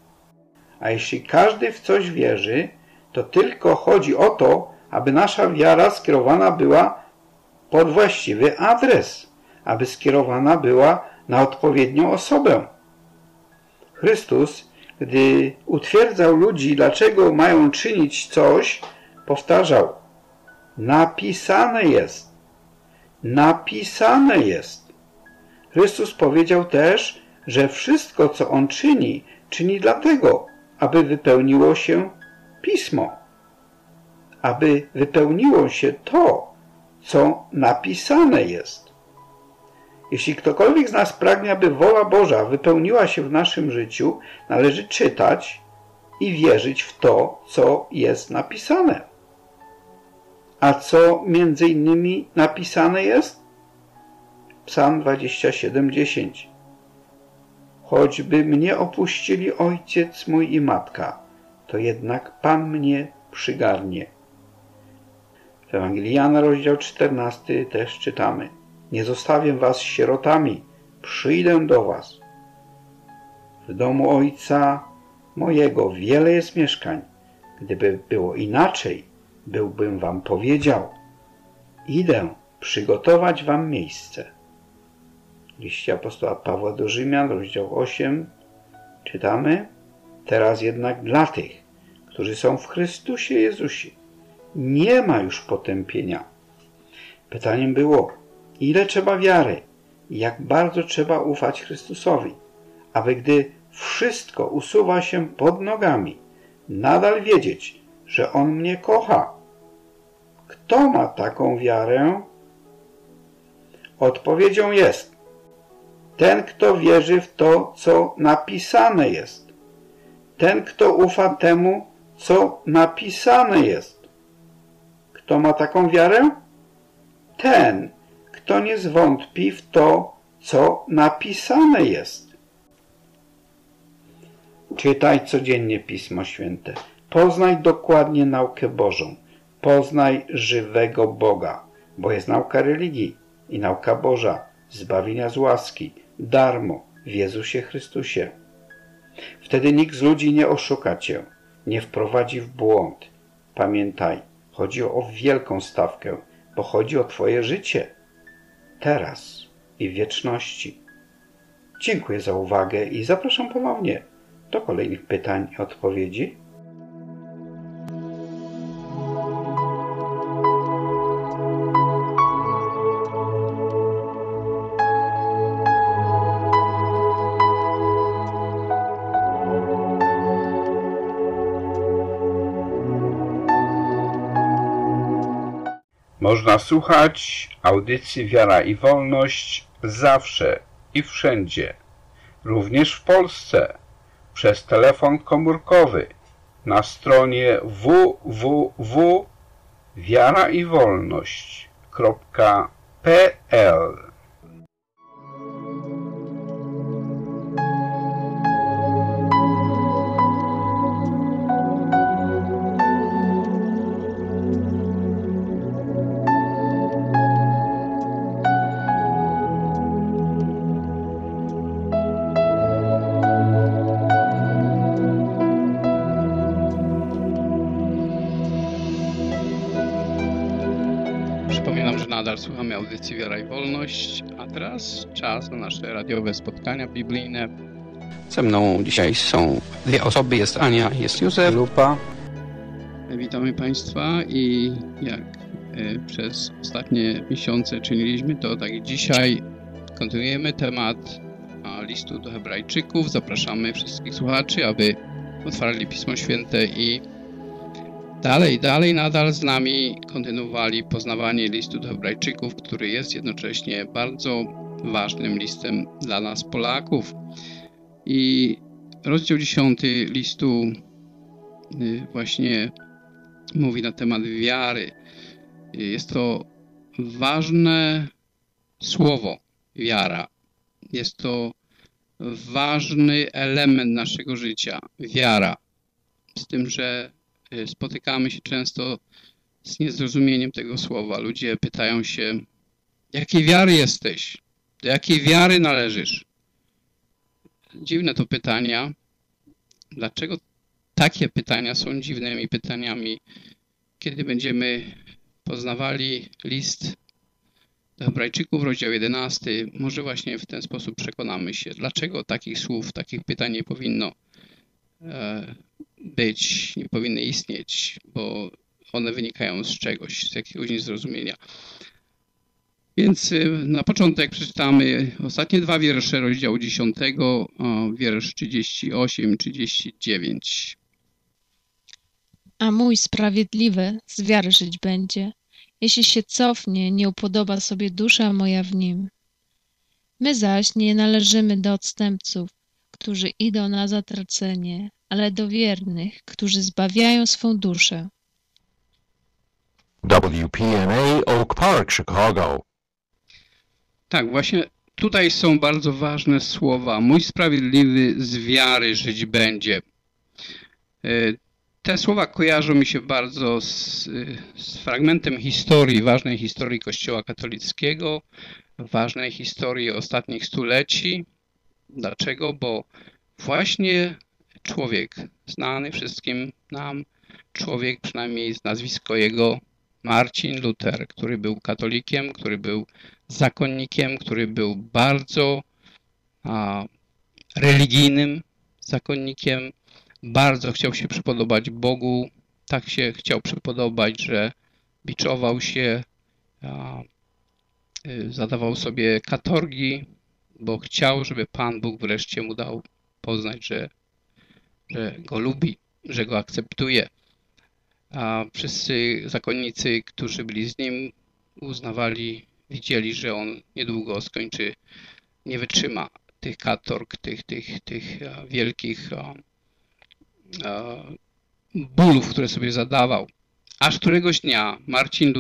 A jeśli każdy w coś wierzy, to tylko chodzi o to, aby nasza wiara skierowana była pod właściwy adres, aby skierowana była na odpowiednią osobę. Chrystus, gdy utwierdzał ludzi, dlaczego mają czynić coś, powtarzał: napisane jest. Napisane jest. Chrystus powiedział też, że wszystko, co On czyni, czyni dlatego, aby wypełniło się Pismo. Aby wypełniło się to, co napisane jest. Jeśli ktokolwiek z nas pragnie, aby wola Boża wypełniła się w naszym życiu, należy czytać i wierzyć w to, co jest napisane. A co między innymi napisane jest? Psalm 27:10. Choćby mnie opuścili ojciec mój i matka, to jednak Pan mnie przygarnie. W Ewangelii Jana, rozdział 14, też czytamy: nie zostawię was sierotami, przyjdę do was. W domu Ojca mojego wiele jest mieszkań. Gdyby było inaczej, byłbym wam powiedział: idę przygotować wam miejsce. W liście apostoła Pawła do Rzymian, rozdział 8, czytamy: teraz jednak dla tych, którzy są w Chrystusie Jezusie, nie ma już potępienia. Pytaniem było, ile trzeba wiary i jak bardzo trzeba ufać Chrystusowi, aby gdy wszystko usuwa się pod nogami, nadal wiedzieć, że On mnie kocha. Kto ma taką wiarę? Odpowiedzią jest: ten, kto wierzy w to, co napisane jest. Ten, kto ufa temu, co napisane jest. Kto ma taką wiarę? Ten, kto nie zwątpi w to, co napisane jest. Czytaj codziennie Pismo Święte. Poznaj dokładnie naukę Bożą. Poznaj żywego Boga, bo jest nauka religii i nauka Boża, zbawienia z łaski, darmo w Jezusie Chrystusie. Wtedy nikt z ludzi nie oszuka cię, nie wprowadzi w błąd. Pamiętaj, chodzi o wielką stawkę, bo chodzi o twoje życie, teraz i w wieczności. Dziękuję za uwagę i zapraszam ponownie do kolejnych pytań i odpowiedzi. Można słuchać audycji Wiara i Wolność zawsze i wszędzie, również w Polsce, przez telefon komórkowy na stronie www.wiaraiwolność.pl. Przypominam, że nadal słuchamy audycji Wiara i Wolność, a teraz czas na nasze radiowe spotkania biblijne. Ze mną dzisiaj są dwie osoby, jest Ania, jest Józef. Lupa. Witamy Państwa i jak przez ostatnie miesiące czyniliśmy, to tak i dzisiaj kontynuujemy temat listu do Hebrajczyków. Zapraszamy wszystkich słuchaczy, aby otwarli Pismo Święte i nadal z nami kontynuowali poznawanie listu do Hebrajczyków, który jest jednocześnie bardzo ważnym listem dla nas Polaków. I rozdział 10 listu właśnie mówi na temat wiary. Jest to ważne słowo wiara. Jest to ważny element naszego życia. Wiara. Z tym, że spotykamy się często z niezrozumieniem tego słowa. Ludzie pytają się, jakiej wiary jesteś? Do jakiej wiary należysz? Dziwne to pytania. Dlaczego takie pytania są dziwnymi pytaniami? Kiedy będziemy poznawali list do Hebrajczyków, rozdział 11, może właśnie w ten sposób przekonamy się, dlaczego takich słów, takich pytań nie powinno być, nie powinny istnieć, bo one wynikają z czegoś, z jakiegoś niezrozumienia. Więc na początek przeczytamy ostatnie dwa wiersze rozdziału 10, wiersz 38-39. A mój sprawiedliwy z wiary żyć będzie. Jeśli się cofnie, nie upodoba sobie dusza moja w nim. My zaś nie należymy do odstępców, którzy idą na zatracenie, ale do wiernych, którzy zbawiają swą duszę. WPNA Oak Park, Chicago. Tak, właśnie tutaj są bardzo ważne słowa. Mój sprawiedliwy z wiary żyć będzie. Te słowa kojarzą mi się bardzo z fragmentem historii, ważnej historii Kościoła katolickiego, ważnej historii ostatnich stuleci. Dlaczego? Bo właśnie człowiek, znany wszystkim nam, człowiek, przynajmniej z nazwisko jego, Marcin Luther, który był katolikiem, który był zakonnikiem, który był bardzo religijnym zakonnikiem, bardzo chciał się przypodobać Bogu, tak się chciał przypodobać, że biczował się, zadawał sobie katorgi, bo chciał, żeby Pan Bóg wreszcie mu dał poznać, że go lubi, że go akceptuje. A wszyscy zakonnicy, którzy byli z nim, uznawali, widzieli, że on niedługo skończy, nie wytrzyma tych katorg, tych wielkich bólów, które sobie zadawał. Aż któregoś dnia Marcin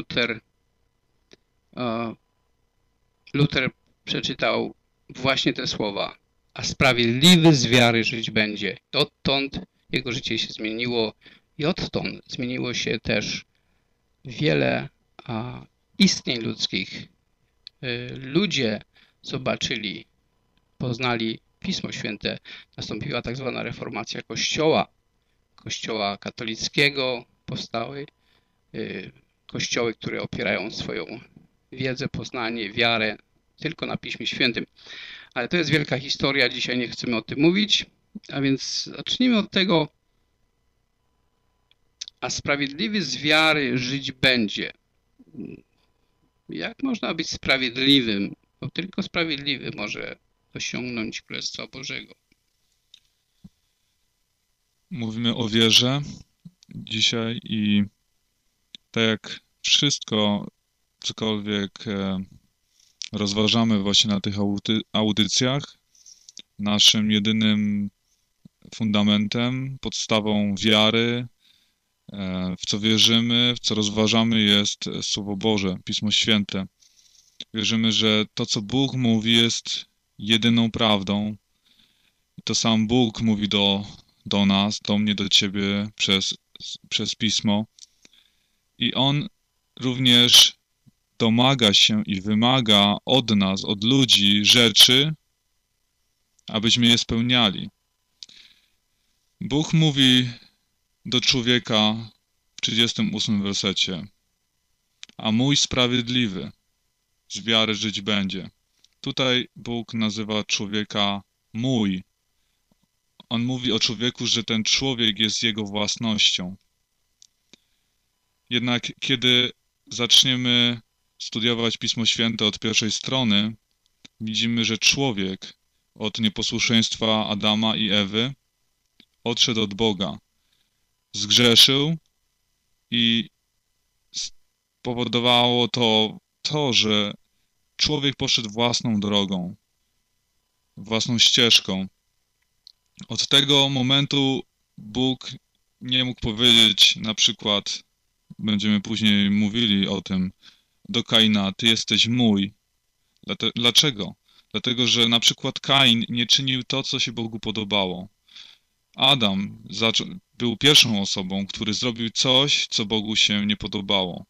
Luther przeczytał właśnie te słowa. A sprawiedliwy z wiary żyć będzie. I odtąd jego życie się zmieniło i odtąd zmieniło się też wiele istnień ludzkich. Ludzie zobaczyli, poznali Pismo Święte. Nastąpiła tak zwana reformacja Kościoła katolickiego. Powstały kościoły, które opierają swoją wiedzę, poznanie, wiarę tylko na Piśmie Świętym. Ale to jest wielka historia, dzisiaj nie chcemy o tym mówić. A więc zacznijmy od tego, a sprawiedliwy z wiary żyć będzie. Jak można być sprawiedliwym? Bo tylko sprawiedliwy może osiągnąć Królestwa Bożego. Mówimy o wierze dzisiaj i tak jak wszystko, cokolwiek rozważamy właśnie na tych audycjach, naszym jedynym fundamentem, podstawą wiary, w co wierzymy, w co rozważamy, jest Słowo Boże, Pismo Święte. Wierzymy, że to, co Bóg mówi, jest jedyną prawdą. To sam Bóg mówi do nas, do mnie, do Ciebie przez Pismo. I On również domaga się i wymaga od nas, od ludzi rzeczy, abyśmy je spełniali. Bóg mówi do człowieka w 38 wersecie: a mój sprawiedliwy z wiary żyć będzie. Tutaj Bóg nazywa człowieka mój. On mówi o człowieku, że ten człowiek jest jego własnością. Jednak kiedy zaczniemy studiować Pismo Święte od pierwszej strony, widzimy, że człowiek od nieposłuszeństwa Adama i Ewy odszedł od Boga. Zgrzeszył i spowodowało to, że człowiek poszedł własną drogą, własną ścieżką. Od tego momentu Bóg nie mógł powiedzieć, na przykład, będziemy później mówili o tym, do Kaina, ty jesteś mój. Dlaczego? Dlatego, że na przykład Kain nie czynił to, co się Bogu podobało. Adam był pierwszą osobą, który zrobił coś, co Bogu się nie podobało.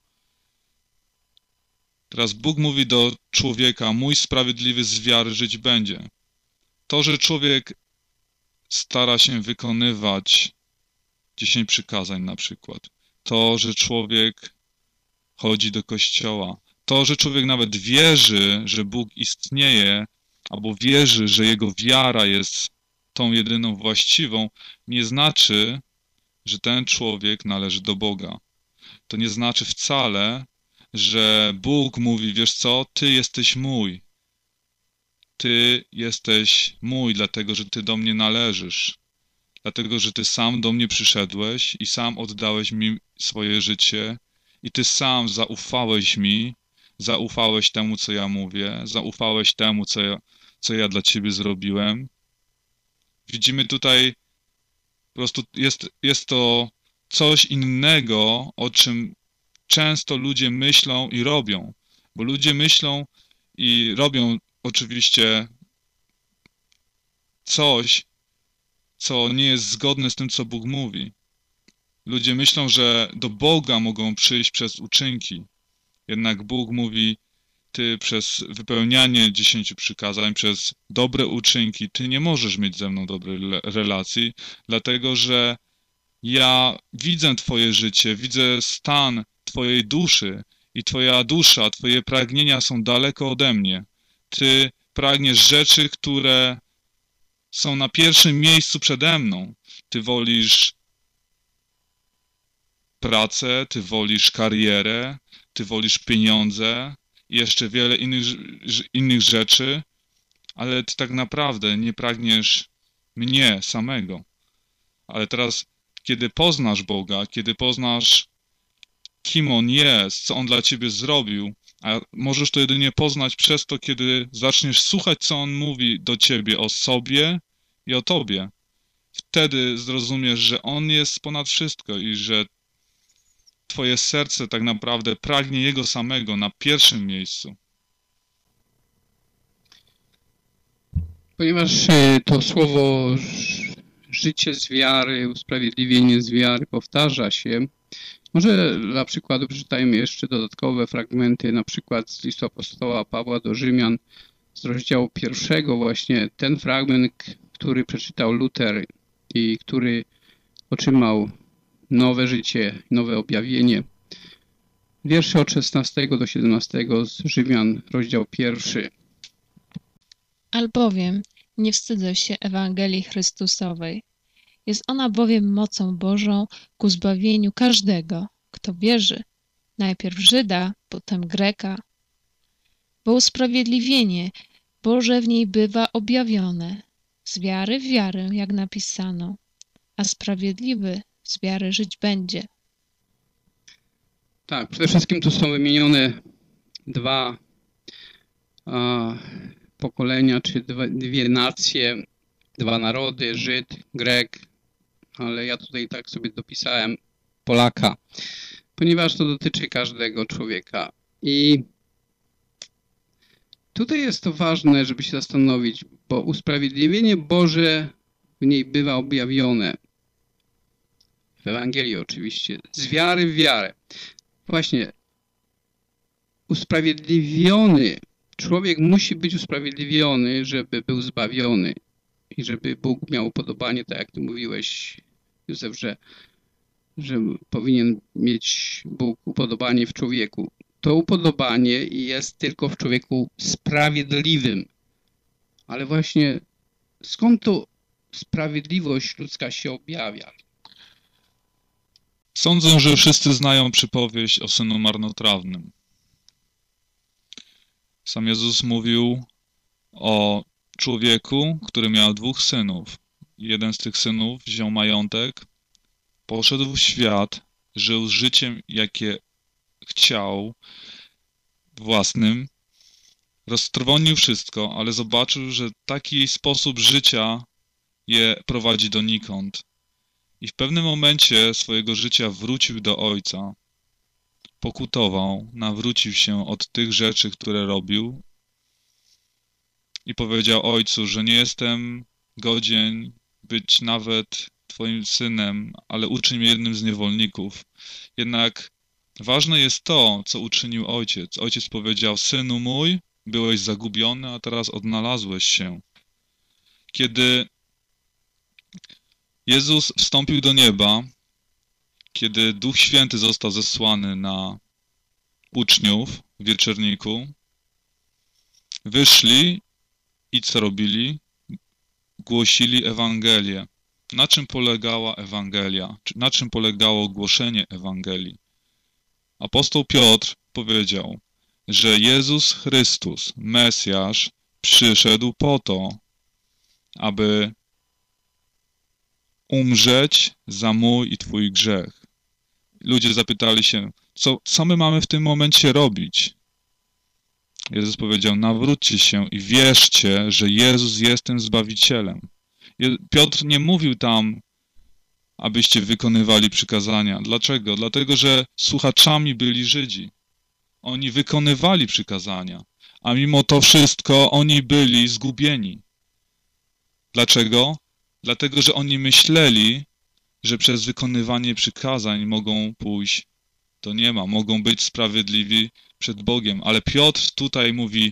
Teraz Bóg mówi do człowieka, mój sprawiedliwy z wiary żyć będzie. To, że człowiek stara się wykonywać 10 przykazań na przykład. To, że człowiek chodzi do kościoła. To, że człowiek nawet wierzy, że Bóg istnieje, albo wierzy, że jego wiara jest tą jedyną właściwą, nie znaczy, że ten człowiek należy do Boga. To nie znaczy wcale, że Bóg mówi, wiesz co, ty jesteś mój. Ty jesteś mój, dlatego że ty do mnie należysz. Dlatego, że ty sam do mnie przyszedłeś i sam oddałeś mi swoje życie i ty sam zaufałeś mi, zaufałeś temu, co ja mówię, zaufałeś temu, co ja dla ciebie zrobiłem. Widzimy tutaj, po prostu jest to coś innego, o czym często ludzie myślą i robią. Bo ludzie myślą i robią oczywiście coś, co nie jest zgodne z tym, co Bóg mówi. Ludzie myślą, że do Boga mogą przyjść przez uczynki. Jednak Bóg mówi, ty przez wypełnianie 10 przykazań, przez dobre uczynki, ty nie możesz mieć ze mną dobrej relacji, dlatego że ja widzę twoje życie, widzę stan twojej duszy i twoja dusza, twoje pragnienia są daleko ode mnie. Ty pragniesz rzeczy, które są na pierwszym miejscu przede mną. Ty wolisz pracę, ty wolisz karierę, ty wolisz pieniądze i jeszcze wiele innych rzeczy, ale ty tak naprawdę nie pragniesz mnie samego. Ale teraz, kiedy poznasz Boga, kiedy poznasz, kim On jest, co On dla ciebie zrobił, a możesz to jedynie poznać przez to, kiedy zaczniesz słuchać, co On mówi do ciebie o sobie i o tobie. Wtedy zrozumiesz, że On jest ponad wszystko i że twoje serce tak naprawdę pragnie Jego samego na pierwszym miejscu. Ponieważ to słowo życie z wiary, usprawiedliwienie z wiary powtarza się, może dla przykładu przeczytajmy jeszcze dodatkowe fragmenty, na przykład z listu apostoła Pawła do Rzymian z rozdziału 1, właśnie ten fragment, który przeczytał Luter i który otrzymał nowe życie, nowe objawienie. Wiersze od 16 do 17 z Rzymian, rozdział 1. Albowiem nie wstydzę się Ewangelii Chrystusowej. Jest ona bowiem mocą Bożą ku zbawieniu każdego, kto wierzy, najpierw Żyda, potem Greka. Bo usprawiedliwienie Boże w niej bywa objawione, z wiary w wiarę, jak napisano, a sprawiedliwy z wiary żyć będzie. Tak, przede wszystkim tu są wymienione dwa pokolenia, czy dwie nacje, dwa narody, Żyd, Grek, ale ja tutaj tak sobie dopisałem Polaka, ponieważ to dotyczy każdego człowieka. I tutaj jest to ważne, żeby się zastanowić, bo usprawiedliwienie Boże w niej bywa objawione. W Ewangelii oczywiście, z wiary w wiarę. Właśnie, usprawiedliwiony, człowiek musi być usprawiedliwiony, żeby był zbawiony i żeby Bóg miał upodobanie, tak jak ty mówiłeś, Józef, że powinien mieć Bóg upodobanie w człowieku. To upodobanie jest tylko w człowieku sprawiedliwym. Ale właśnie skąd to sprawiedliwość ludzka się objawia? Sądzę, że wszyscy znają przypowieść o synu marnotrawnym. Sam Jezus mówił o człowieku, który miał 2 synów. Jeden z tych synów wziął majątek, poszedł w świat, żył życiem, jakie chciał, własnym, roztrwonił wszystko, ale zobaczył, że taki sposób życia je prowadzi donikąd. I w pewnym momencie swojego życia wrócił do ojca. pokutował, nawrócił się od tych rzeczy, które robił i powiedział ojcu, że nie jestem godzien być nawet twoim synem, ale uczyń mnie jednym z niewolników. Jednak ważne jest to, co uczynił ojciec. Ojciec powiedział, synu mój, byłeś zagubiony, a teraz odnalazłeś się. Kiedy Jezus wstąpił do nieba, kiedy Duch Święty został zesłany na uczniów w wieczorniku, wyszli i co robili? Głosili Ewangelię. Na czym polegała Ewangelia? Na czym polegało głoszenie Ewangelii? Apostoł Piotr powiedział, że Jezus Chrystus, Mesjasz, przyszedł po to, aby umrzeć za mój i twój grzech. Ludzie zapytali się, co my mamy w tym momencie robić? Jezus powiedział, nawróćcie się i wierzcie, że Jezus jest tym Zbawicielem. Piotr nie mówił tam, abyście wykonywali przykazania. Dlaczego? Dlatego, że słuchaczami byli Żydzi. Oni wykonywali przykazania, a mimo to wszystko oni byli zgubieni. Dlaczego? Dlatego, że oni myśleli, że przez wykonywanie przykazań mogą pójść do nieba, mogą być sprawiedliwi przed Bogiem. Ale Piotr tutaj mówi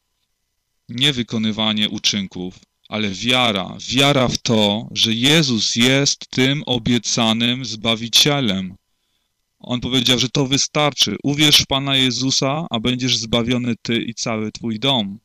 nie wykonywanie uczynków, ale wiara. Wiara w to, że Jezus jest tym obiecanym Zbawicielem. On powiedział, że to wystarczy. Uwierz w Pana Jezusa, a będziesz zbawiony ty i cały twój dom.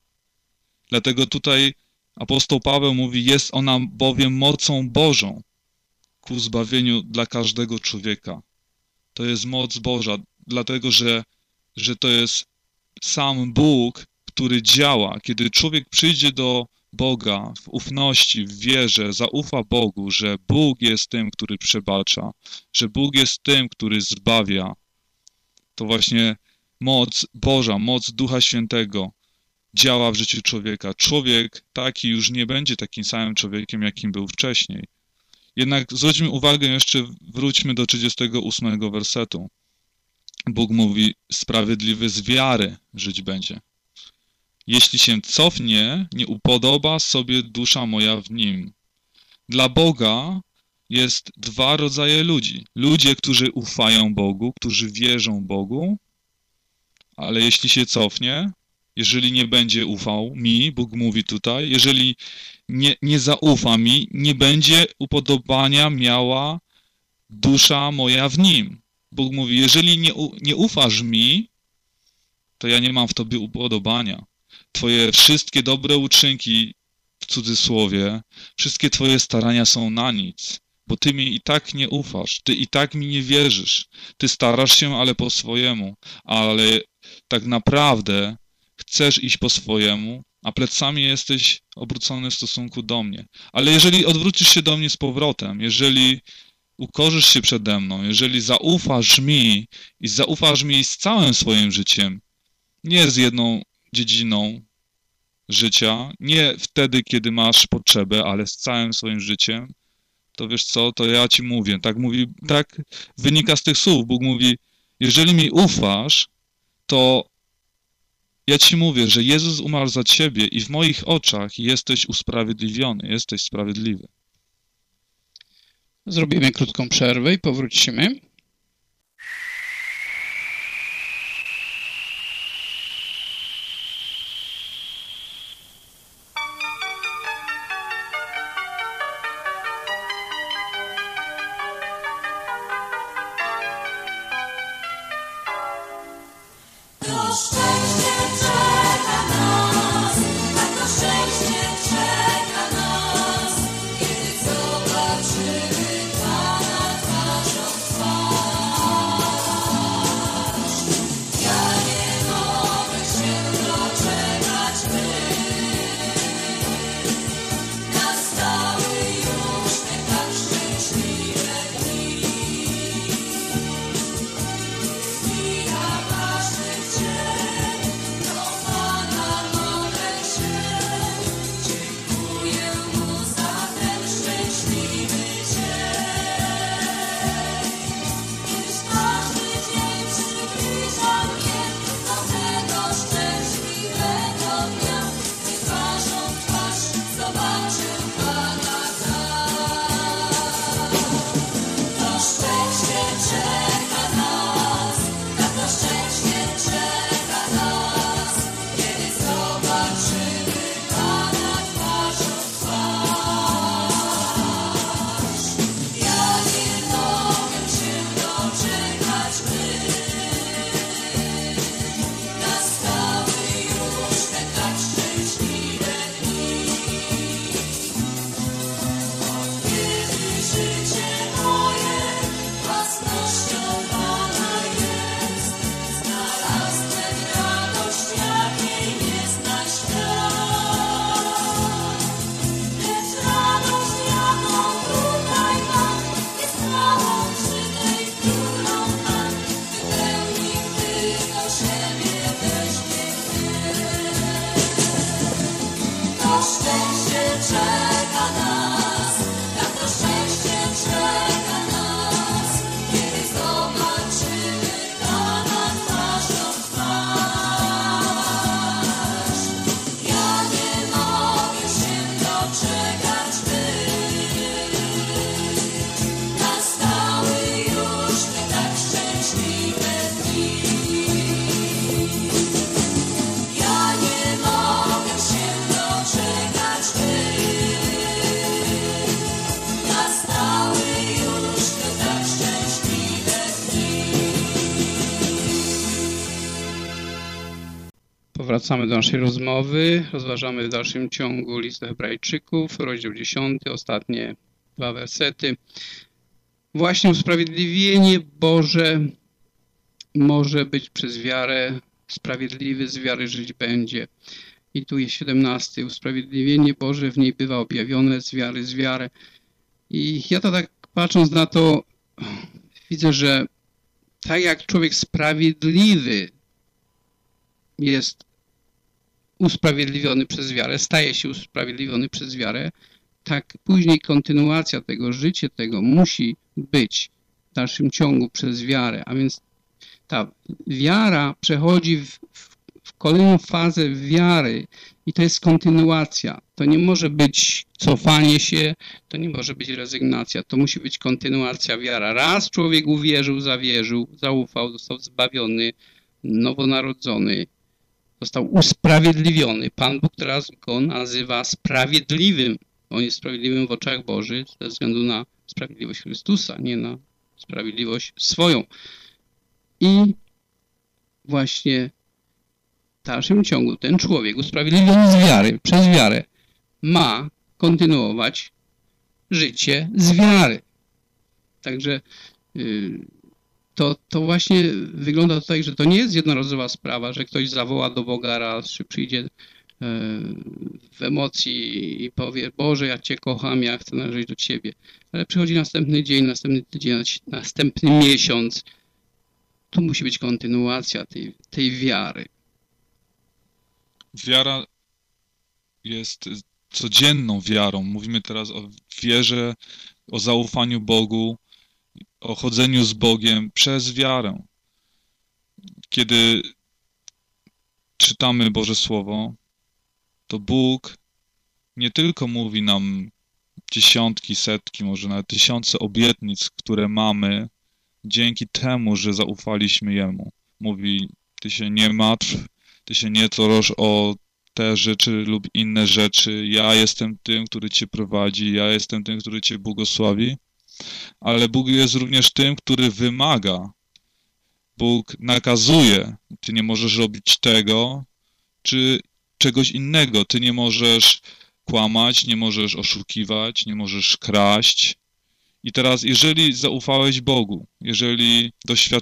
Dlatego tutaj apostoł Paweł mówi, jest ona bowiem mocą Bożą ku zbawieniu dla każdego człowieka. To jest moc Boża, dlatego że to jest sam Bóg, który działa. Kiedy człowiek przyjdzie do Boga w ufności, w wierze, zaufa Bogu, że Bóg jest tym, który przebacza, że Bóg jest tym, który zbawia, to właśnie moc Boża, moc Ducha Świętego działa w życiu człowieka. Człowiek taki już nie będzie takim samym człowiekiem, jakim był wcześniej. Jednak zwróćmy uwagę, jeszcze wróćmy do 38 wersetu. Bóg mówi, sprawiedliwy z wiary żyć będzie. Jeśli się cofnie, nie upodoba sobie dusza moja w nim. Dla Boga jest dwa rodzaje ludzi. Ludzie, którzy ufają Bogu, którzy wierzą Bogu, ale jeśli się cofnie, jeżeli nie będzie ufał mi, Bóg mówi tutaj, jeżeli nie zaufa mi, nie będzie upodobania miała dusza moja w nim. Bóg mówi, jeżeli nie ufasz mi, to ja nie mam w tobie upodobania. Twoje wszystkie dobre uczynki, w cudzysłowie, wszystkie twoje starania są na nic, bo ty mi i tak nie ufasz, ty i tak mi nie wierzysz. Ty starasz się, ale po swojemu, ale tak naprawdę chcesz iść po swojemu, a plecami jesteś obrócony w stosunku do mnie. Ale jeżeli odwrócisz się do mnie z powrotem, jeżeli ukorzysz się przede mną, jeżeli zaufasz mi i zaufasz mi z całym swoim życiem, nie z jedną dziedziną życia, nie wtedy, kiedy masz potrzebę, ale z całym swoim życiem, to wiesz co, to ja ci mówię, tak wynika z tych słów. Bóg mówi, jeżeli mi ufasz, to ja ci mówię, że Jezus umarł za ciebie i w moich oczach jesteś usprawiedliwiony, jesteś sprawiedliwy. Zrobimy krótką przerwę i powrócimy. Yeah. czeka nas, jak to szczęście czeka nas, kiedy zobaczymy Pana twarzą w twarz. Ja nie mogę się doczekać, by nastały już te tak szczęśliwe dni. Ja nie mogę się doczekać, by nastały już te tak szczęśliwe dni. Powracamy do naszej rozmowy. Rozważamy w dalszym ciągu list do Hebrajczyków, rozdział 10, ostatnie 2 wersety. Właśnie usprawiedliwienie Boże może być przez wiarę, sprawiedliwy z wiary żyć będzie. I tu jest 17. Usprawiedliwienie Boże w niej bywa objawione z wiary. I ja to tak patrząc na to, widzę, że tak jak człowiek sprawiedliwy jest usprawiedliwiony przez wiarę, staje się usprawiedliwiony przez wiarę, tak później kontynuacja tego, życie tego musi być w dalszym ciągu przez wiarę. A więc ta wiara przechodzi w kolejną fazę wiary i to jest kontynuacja. To nie może być cofanie się, to nie może być rezygnacja, to musi być kontynuacja wiara. Raz człowiek uwierzył, zawierzył, zaufał, został zbawiony, nowonarodzony, został usprawiedliwiony. Pan Bóg teraz go nazywa sprawiedliwym. On jest sprawiedliwym w oczach Bożych ze względu na sprawiedliwość Chrystusa, nie na sprawiedliwość swoją. I właśnie w dalszym ciągu ten człowiek usprawiedliwiony z wiary, przez wiarę, ma kontynuować życie z wiary. Także to właśnie wygląda tutaj, że to nie jest jednorazowa sprawa, że ktoś zawoła do Boga raz, czy przyjdzie w emocji i powie: Boże, ja Cię kocham, ja chcę należeć do Ciebie. Ale przychodzi następny dzień, następny tydzień, następny miesiąc. Tu musi być kontynuacja tej wiary. Wiara jest codzienną wiarą. Mówimy teraz o wierze, o zaufaniu Bogu, o chodzeniu z Bogiem przez wiarę. Kiedy czytamy Boże Słowo, to Bóg nie tylko mówi nam dziesiątki, setki, może nawet tysiące obietnic, które mamy dzięki temu, że zaufaliśmy Jemu. Mówi: Ty się nie martw, Ty się nie troszcz o te rzeczy lub inne rzeczy. Ja jestem tym, który Cię prowadzi, ja jestem tym, który Cię błogosławi. Ale Bóg jest również tym, który wymaga. Bóg nakazuje: Ty nie możesz robić tego, czy czegoś innego. Ty nie możesz kłamać, nie możesz oszukiwać, nie możesz kraść. I teraz, jeżeli zaufałeś Bogu, jeżeli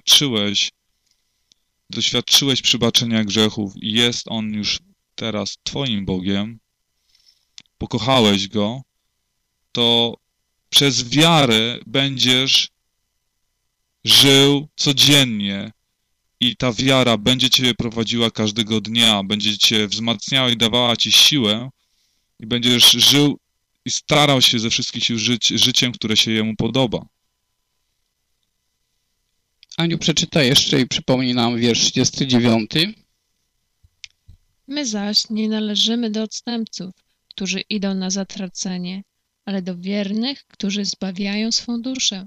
doświadczyłeś przebaczenia grzechów i jest On już teraz Twoim Bogiem, pokochałeś Go, to przez wiarę będziesz żył codziennie i ta wiara będzie Cię prowadziła każdego dnia, będzie Cię wzmacniała i dawała Ci siłę i będziesz żył i starał się ze wszystkich sił żyć życiem, które się Jemu podoba. Aniu, przeczytaj jeszcze i przypomnij nam wiersz 39. My zaś nie należymy do odstępców, którzy idą na zatracenie, ale do wiernych, którzy zbawiają swą duszę.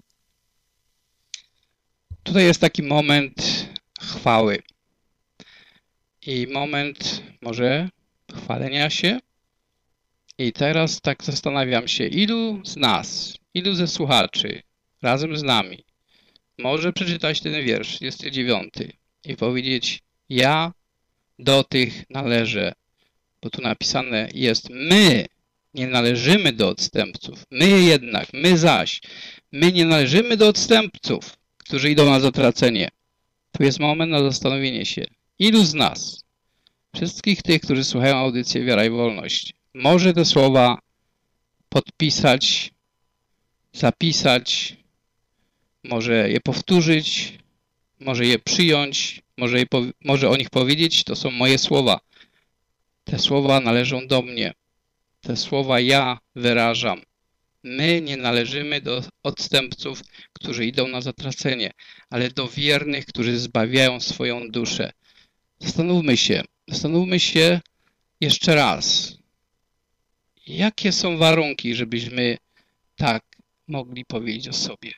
Tutaj jest taki moment chwały i moment może chwalenia się. I teraz tak zastanawiam się, ilu z nas, ilu ze słuchaczy razem z nami może przeczytać ten wiersz 39 i powiedzieć: ja do tych należę, bo tu napisane jest: my nie należymy do odstępców, my zaś, my nie należymy do odstępców, którzy idą na zatracenie. Tu jest moment na zastanowienie się, ilu z nas, wszystkich tych, którzy słuchają audycji Wiara i Wolność, może te słowa podpisać, zapisać, może je powtórzyć, może je przyjąć, może o nich powiedzieć: to są moje słowa. Te słowa należą do mnie. te słowa ja wyrażam. My nie należymy do odstępców, którzy idą na zatracenie, ale do wiernych, którzy zbawiają swoją duszę. Zastanówmy się jeszcze raz. Jakie są warunki, żebyśmy tak mogli powiedzieć o sobie?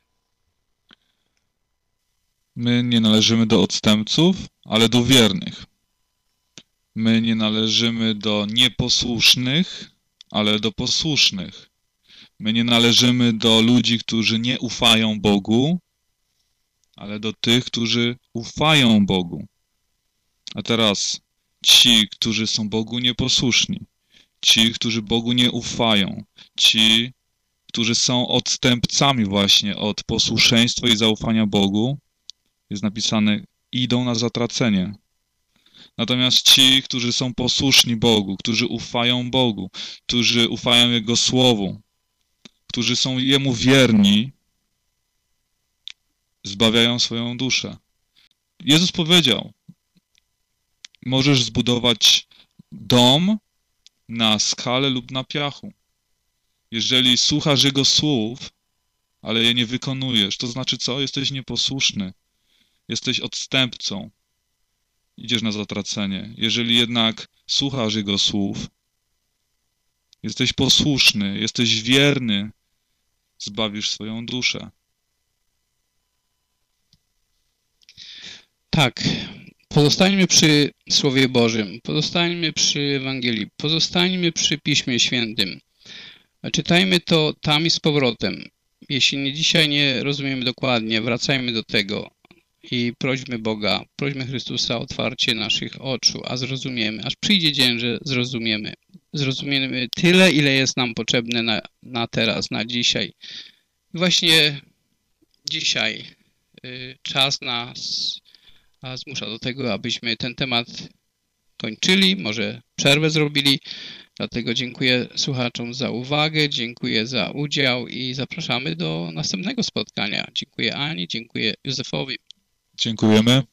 My nie należymy do odstępców, ale do wiernych. My nie należymy do nieposłusznych, ale do posłusznych. My nie należymy do ludzi, którzy nie ufają Bogu, ale do tych, którzy ufają Bogu. A teraz ci, którzy są Bogu nieposłuszni, ci, którzy Bogu nie ufają, ci, którzy są odstępcami właśnie od posłuszeństwa i zaufania Bogu, jest napisane, idą na zatracenie. Natomiast ci, którzy są posłuszni Bogu, którzy ufają Bogu, którzy ufają Jego Słowu, którzy są Jemu wierni, zbawiają swoją duszę. Jezus powiedział, możesz zbudować dom na skale lub na piachu. Jeżeli słuchasz Jego słów, ale je nie wykonujesz, to znaczy co? Jesteś nieposłuszny. Jesteś odstępcą. Idziesz na zatracenie. Jeżeli jednak słuchasz Jego słów, jesteś posłuszny, jesteś wierny, zbawisz swoją duszę. Tak. Pozostańmy przy Słowie Bożym, pozostańmy przy Ewangelii, pozostańmy przy Piśmie Świętym. Czytajmy to tam i z powrotem. Jeśli dzisiaj nie rozumiemy dokładnie, wracajmy do tego i prośmy Boga, prośmy Chrystusa o otwarcie naszych oczu, a zrozumiemy, aż przyjdzie dzień, że zrozumiemy. Zrozumiemy tyle, ile jest nam potrzebne na teraz, na dzisiaj. I właśnie dzisiaj czas nas zmusza do tego, abyśmy ten temat kończyli, może przerwę zrobili. Dlatego dziękuję słuchaczom za uwagę, dziękuję za udział i zapraszamy do następnego spotkania. Dziękuję Ani, dziękuję Józefowi. Dziękujemy.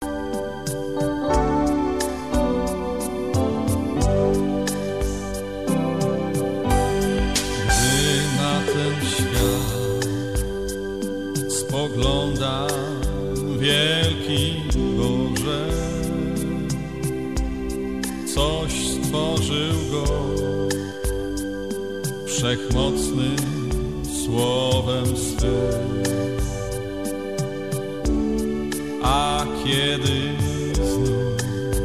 Gdy na ten świat spoglądam, wielki Boże, coś stworzył go wszechmocnym słowem swym. A kiedy znów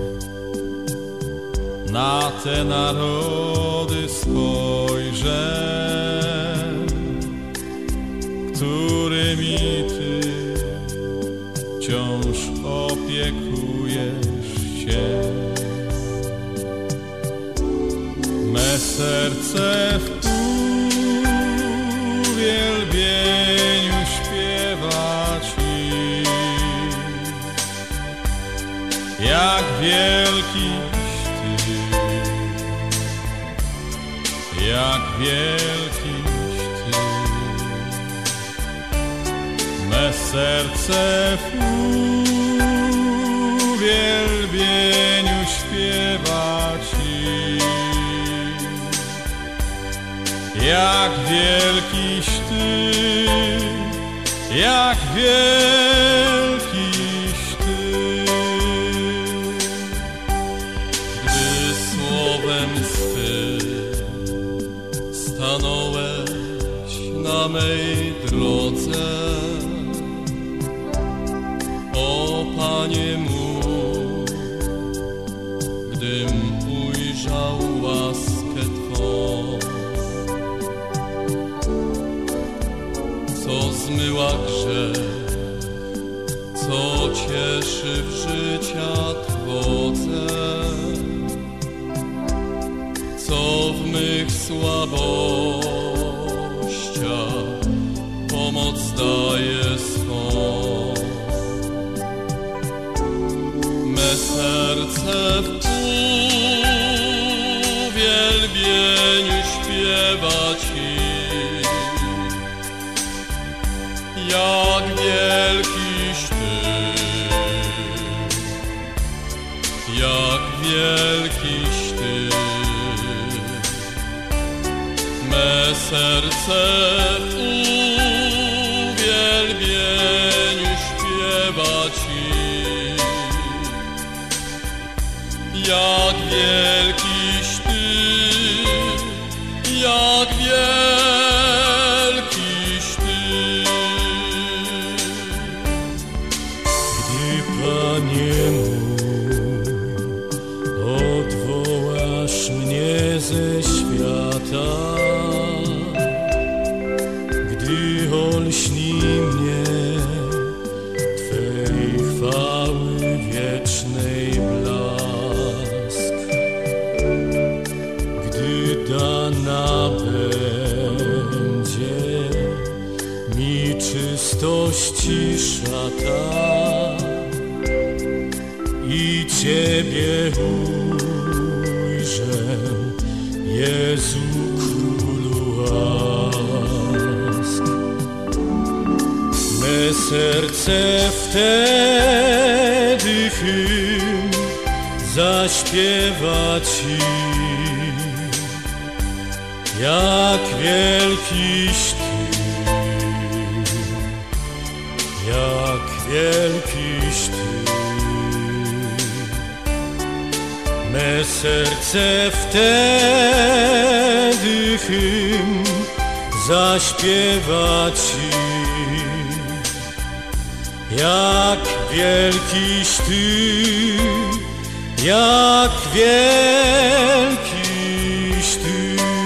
na te narody spojrzę, którymi Ty wciąż opiekujesz się, me serce w uwielbieniu śpiewa Ci. Jak wielkiś Ty, jak wielkiś Ty, me serce w uwielbieniu śpiewa Ci. Jak wielkiś Ty, jak wielkiś Ty. Gdy słowem swym stanąłeś na mej drodze, o Panie mój, gdym ujrzał łaskę Twą, co zmyła grzech, co cieszy w życia Twodze, co w mych słabościach pomoc daje swą. Me serce w uwielbieniu śpiewa Ci. Jak wielkiś Ty, jak wielkiś Ty, serce w uwielbieniu śpiewa Ci. Jak wielkiś Ty, jak wielkiś Ty. Gdy, Panie mój, odwołasz mnie ze świata, gdy olśni mnie Twej chwały wiecznej blask, gdy dana będzie mi czystości szata i Ciebie ujrzę, Jezu Królu łask. Me serce wtedy hymn zaśpiewa Ci. Jak wielkiś Ty, jak wielkiś Ty. Me serce wtedy hymn zaśpiewa Ci. Jak wielkiś Ty, jak wielkiś Ty.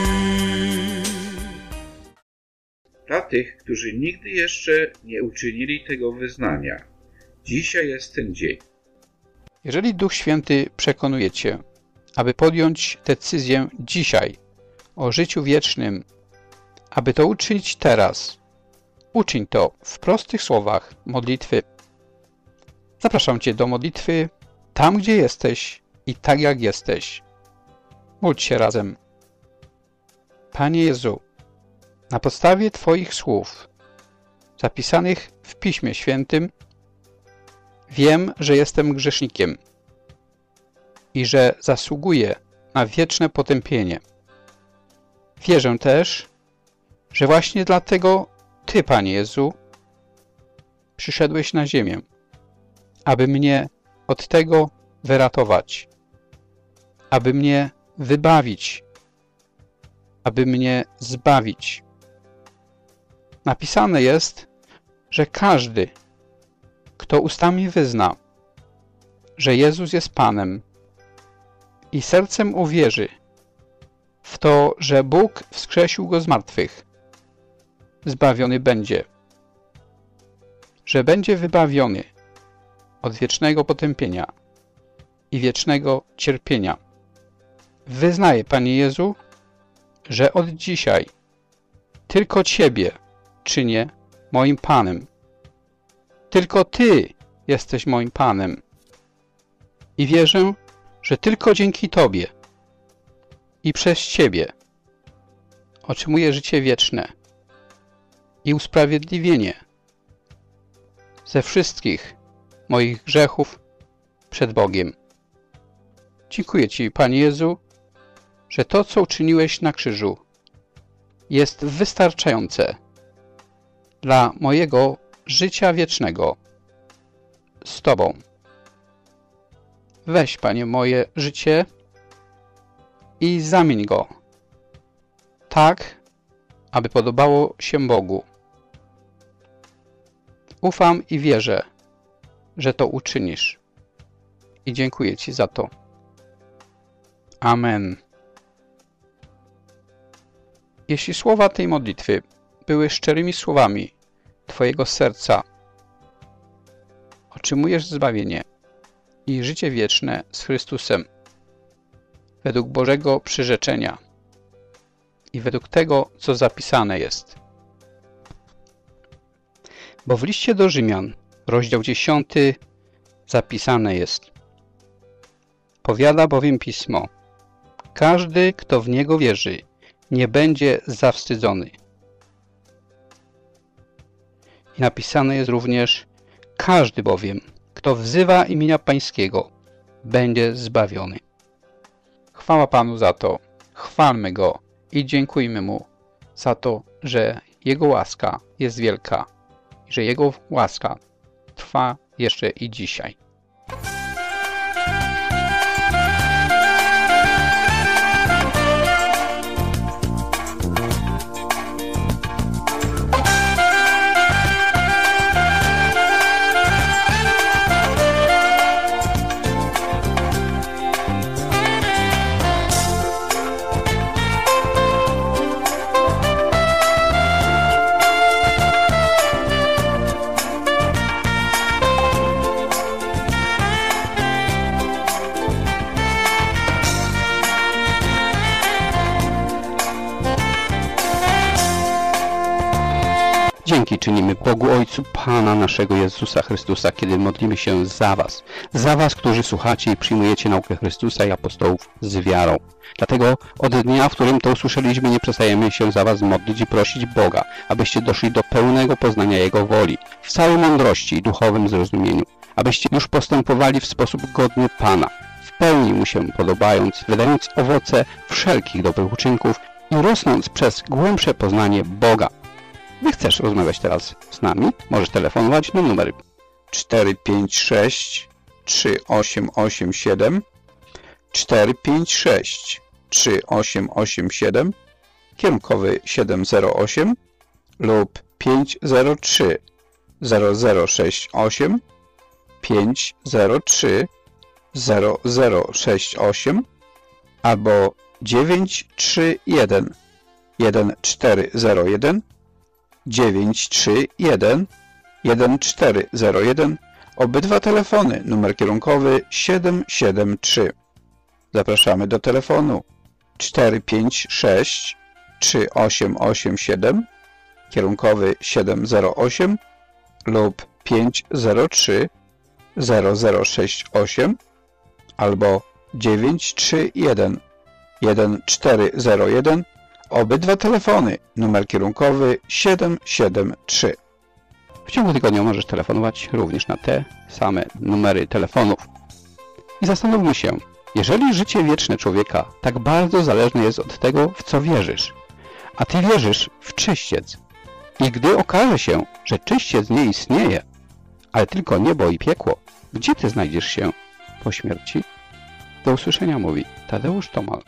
Dla tych, którzy nigdy jeszcze nie uczynili tego wyznania, dzisiaj jest ten dzień. Jeżeli Duch Święty przekonuje Cię, aby podjąć decyzję dzisiaj o życiu wiecznym, aby to uczynić teraz, uczyń to w prostych słowach modlitwy. Zapraszam Cię do modlitwy tam, gdzie jesteś i tak jak jesteś. Módl się razem. Panie Jezu, na podstawie Twoich słów, zapisanych w Piśmie Świętym, wiem, że jestem grzesznikiem i że zasługuję na wieczne potępienie. Wierzę też, że właśnie dlatego Ty, Panie Jezu, przyszedłeś na ziemię, aby mnie od tego wyratować, aby mnie wybawić, aby mnie zbawić. Napisane jest, że każdy, kto ustami wyzna, że Jezus jest Panem i sercem uwierzy w to, że Bóg wskrzesił Go z martwych, zbawiony będzie, że będzie wybawiony od wiecznego potępienia i wiecznego cierpienia. Wyznaję, Panie Jezu, że od dzisiaj tylko Ciebie czynię moim Panem. Tylko Ty jesteś moim Panem. I wierzę, że tylko dzięki Tobie i przez Ciebie otrzymuję życie wieczne i usprawiedliwienie ze wszystkich moich grzechów przed Bogiem. Dziękuję Ci, Panie Jezu, że to, co uczyniłeś na krzyżu, jest wystarczające dla mojego życia wiecznego z Tobą. Weź, Panie, moje życie i zamień go tak, aby podobało się Bogu. Ufam i wierzę, że to uczynisz. I dziękuję Ci za to. Amen. Jeśli słowa tej modlitwy były szczerymi słowami Twojego serca, otrzymujesz zbawienie i życie wieczne z Chrystusem według Bożego przyrzeczenia i według tego, co zapisane jest. Bo w liście do Rzymian, rozdział 10, zapisane jest: powiada bowiem Pismo, każdy, kto w Niego wierzy, nie będzie zawstydzony. I napisane jest również: każdy bowiem, kto wzywa imienia Pańskiego, będzie zbawiony. Chwała Panu za to, chwalmy Go i dziękujmy Mu za to, że Jego łaska jest wielka i że Jego łaska trwa jeszcze i dzisiaj. Dzięki czynimy Bogu Ojcu Pana naszego Jezusa Chrystusa, kiedy modlimy się za Was, którzy słuchacie i przyjmujecie naukę Chrystusa i apostołów z wiarą. Dlatego od dnia, w którym to usłyszeliśmy, nie przestajemy się za Was modlić i prosić Boga, abyście doszli do pełnego poznania Jego woli, w całej mądrości i duchowym zrozumieniu, abyście już postępowali w sposób godny Pana, w pełni Mu się podobając, wydając owoce wszelkich dobrych uczynków i rosnąc przez głębsze poznanie Boga. Gdy chcesz rozmawiać teraz z nami, możesz telefonować na numer 456 3887 456 3887 kierunkowy 708 lub 503 0068 503 0068 albo 931 1401 931 1401. Obydwa telefony, numer kierunkowy 773. Zapraszamy do telefonu 456 3887 kierunkowy 708 lub 503 0068 albo 931 1401. Obydwa telefony, numer kierunkowy 773. W ciągu tygodnia możesz telefonować również na te same numery telefonów. I zastanówmy się, jeżeli życie wieczne człowieka tak bardzo zależne jest od tego, w co wierzysz, a Ty wierzysz w czyściec, i gdy okaże się, że czyściec nie istnieje, ale tylko niebo i piekło, gdzie Ty znajdziesz się po śmierci? Do usłyszenia, mówi Tadeusz Tomal.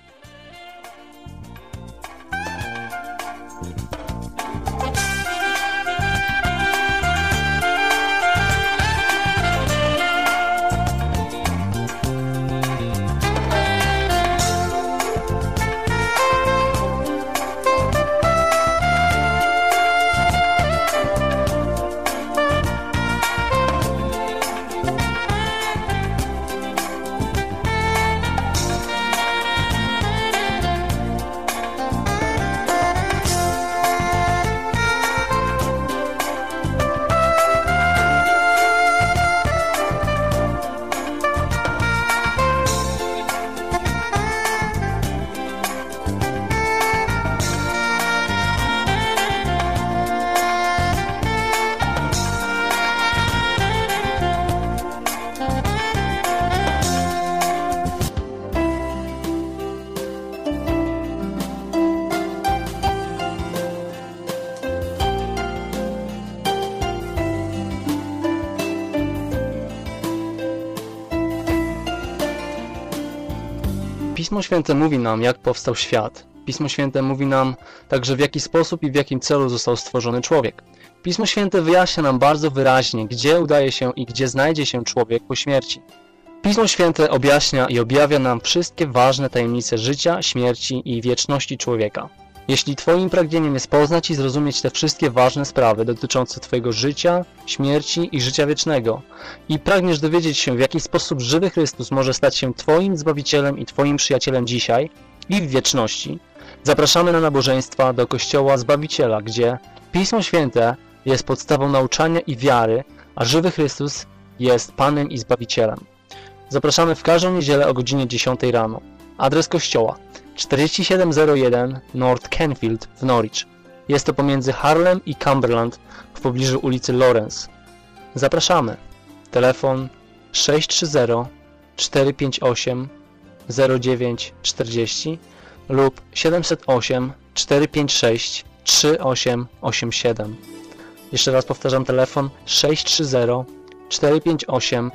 Pismo Święte mówi nam, jak powstał świat. Pismo Święte mówi nam także, w jaki sposób i w jakim celu został stworzony człowiek. Pismo Święte wyjaśnia nam bardzo wyraźnie, gdzie udaje się i gdzie znajdzie się człowiek po śmierci. Pismo Święte objaśnia i objawia nam wszystkie ważne tajemnice życia, śmierci i wieczności człowieka. Jeśli Twoim pragnieniem jest poznać i zrozumieć te wszystkie ważne sprawy dotyczące Twojego życia, śmierci i życia wiecznego i pragniesz dowiedzieć się, w jaki sposób żywy Chrystus może stać się Twoim Zbawicielem i Twoim przyjacielem dzisiaj i w wieczności, zapraszamy na nabożeństwa do Kościoła Zbawiciela, gdzie Pismo Święte jest podstawą nauczania i wiary, a żywy Chrystus jest Panem i Zbawicielem. Zapraszamy w każdą niedzielę o godzinie 10 rano. Adres kościoła 4701 North Canfield w Norwich. Jest to pomiędzy Harlem i Cumberland w pobliżu ulicy Lawrence. Zapraszamy. Telefon 630 458 0940 lub 708 456 3887. Jeszcze raz powtarzam telefon 630 458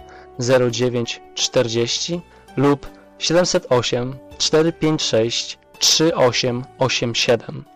0940 lub 708 456 3887.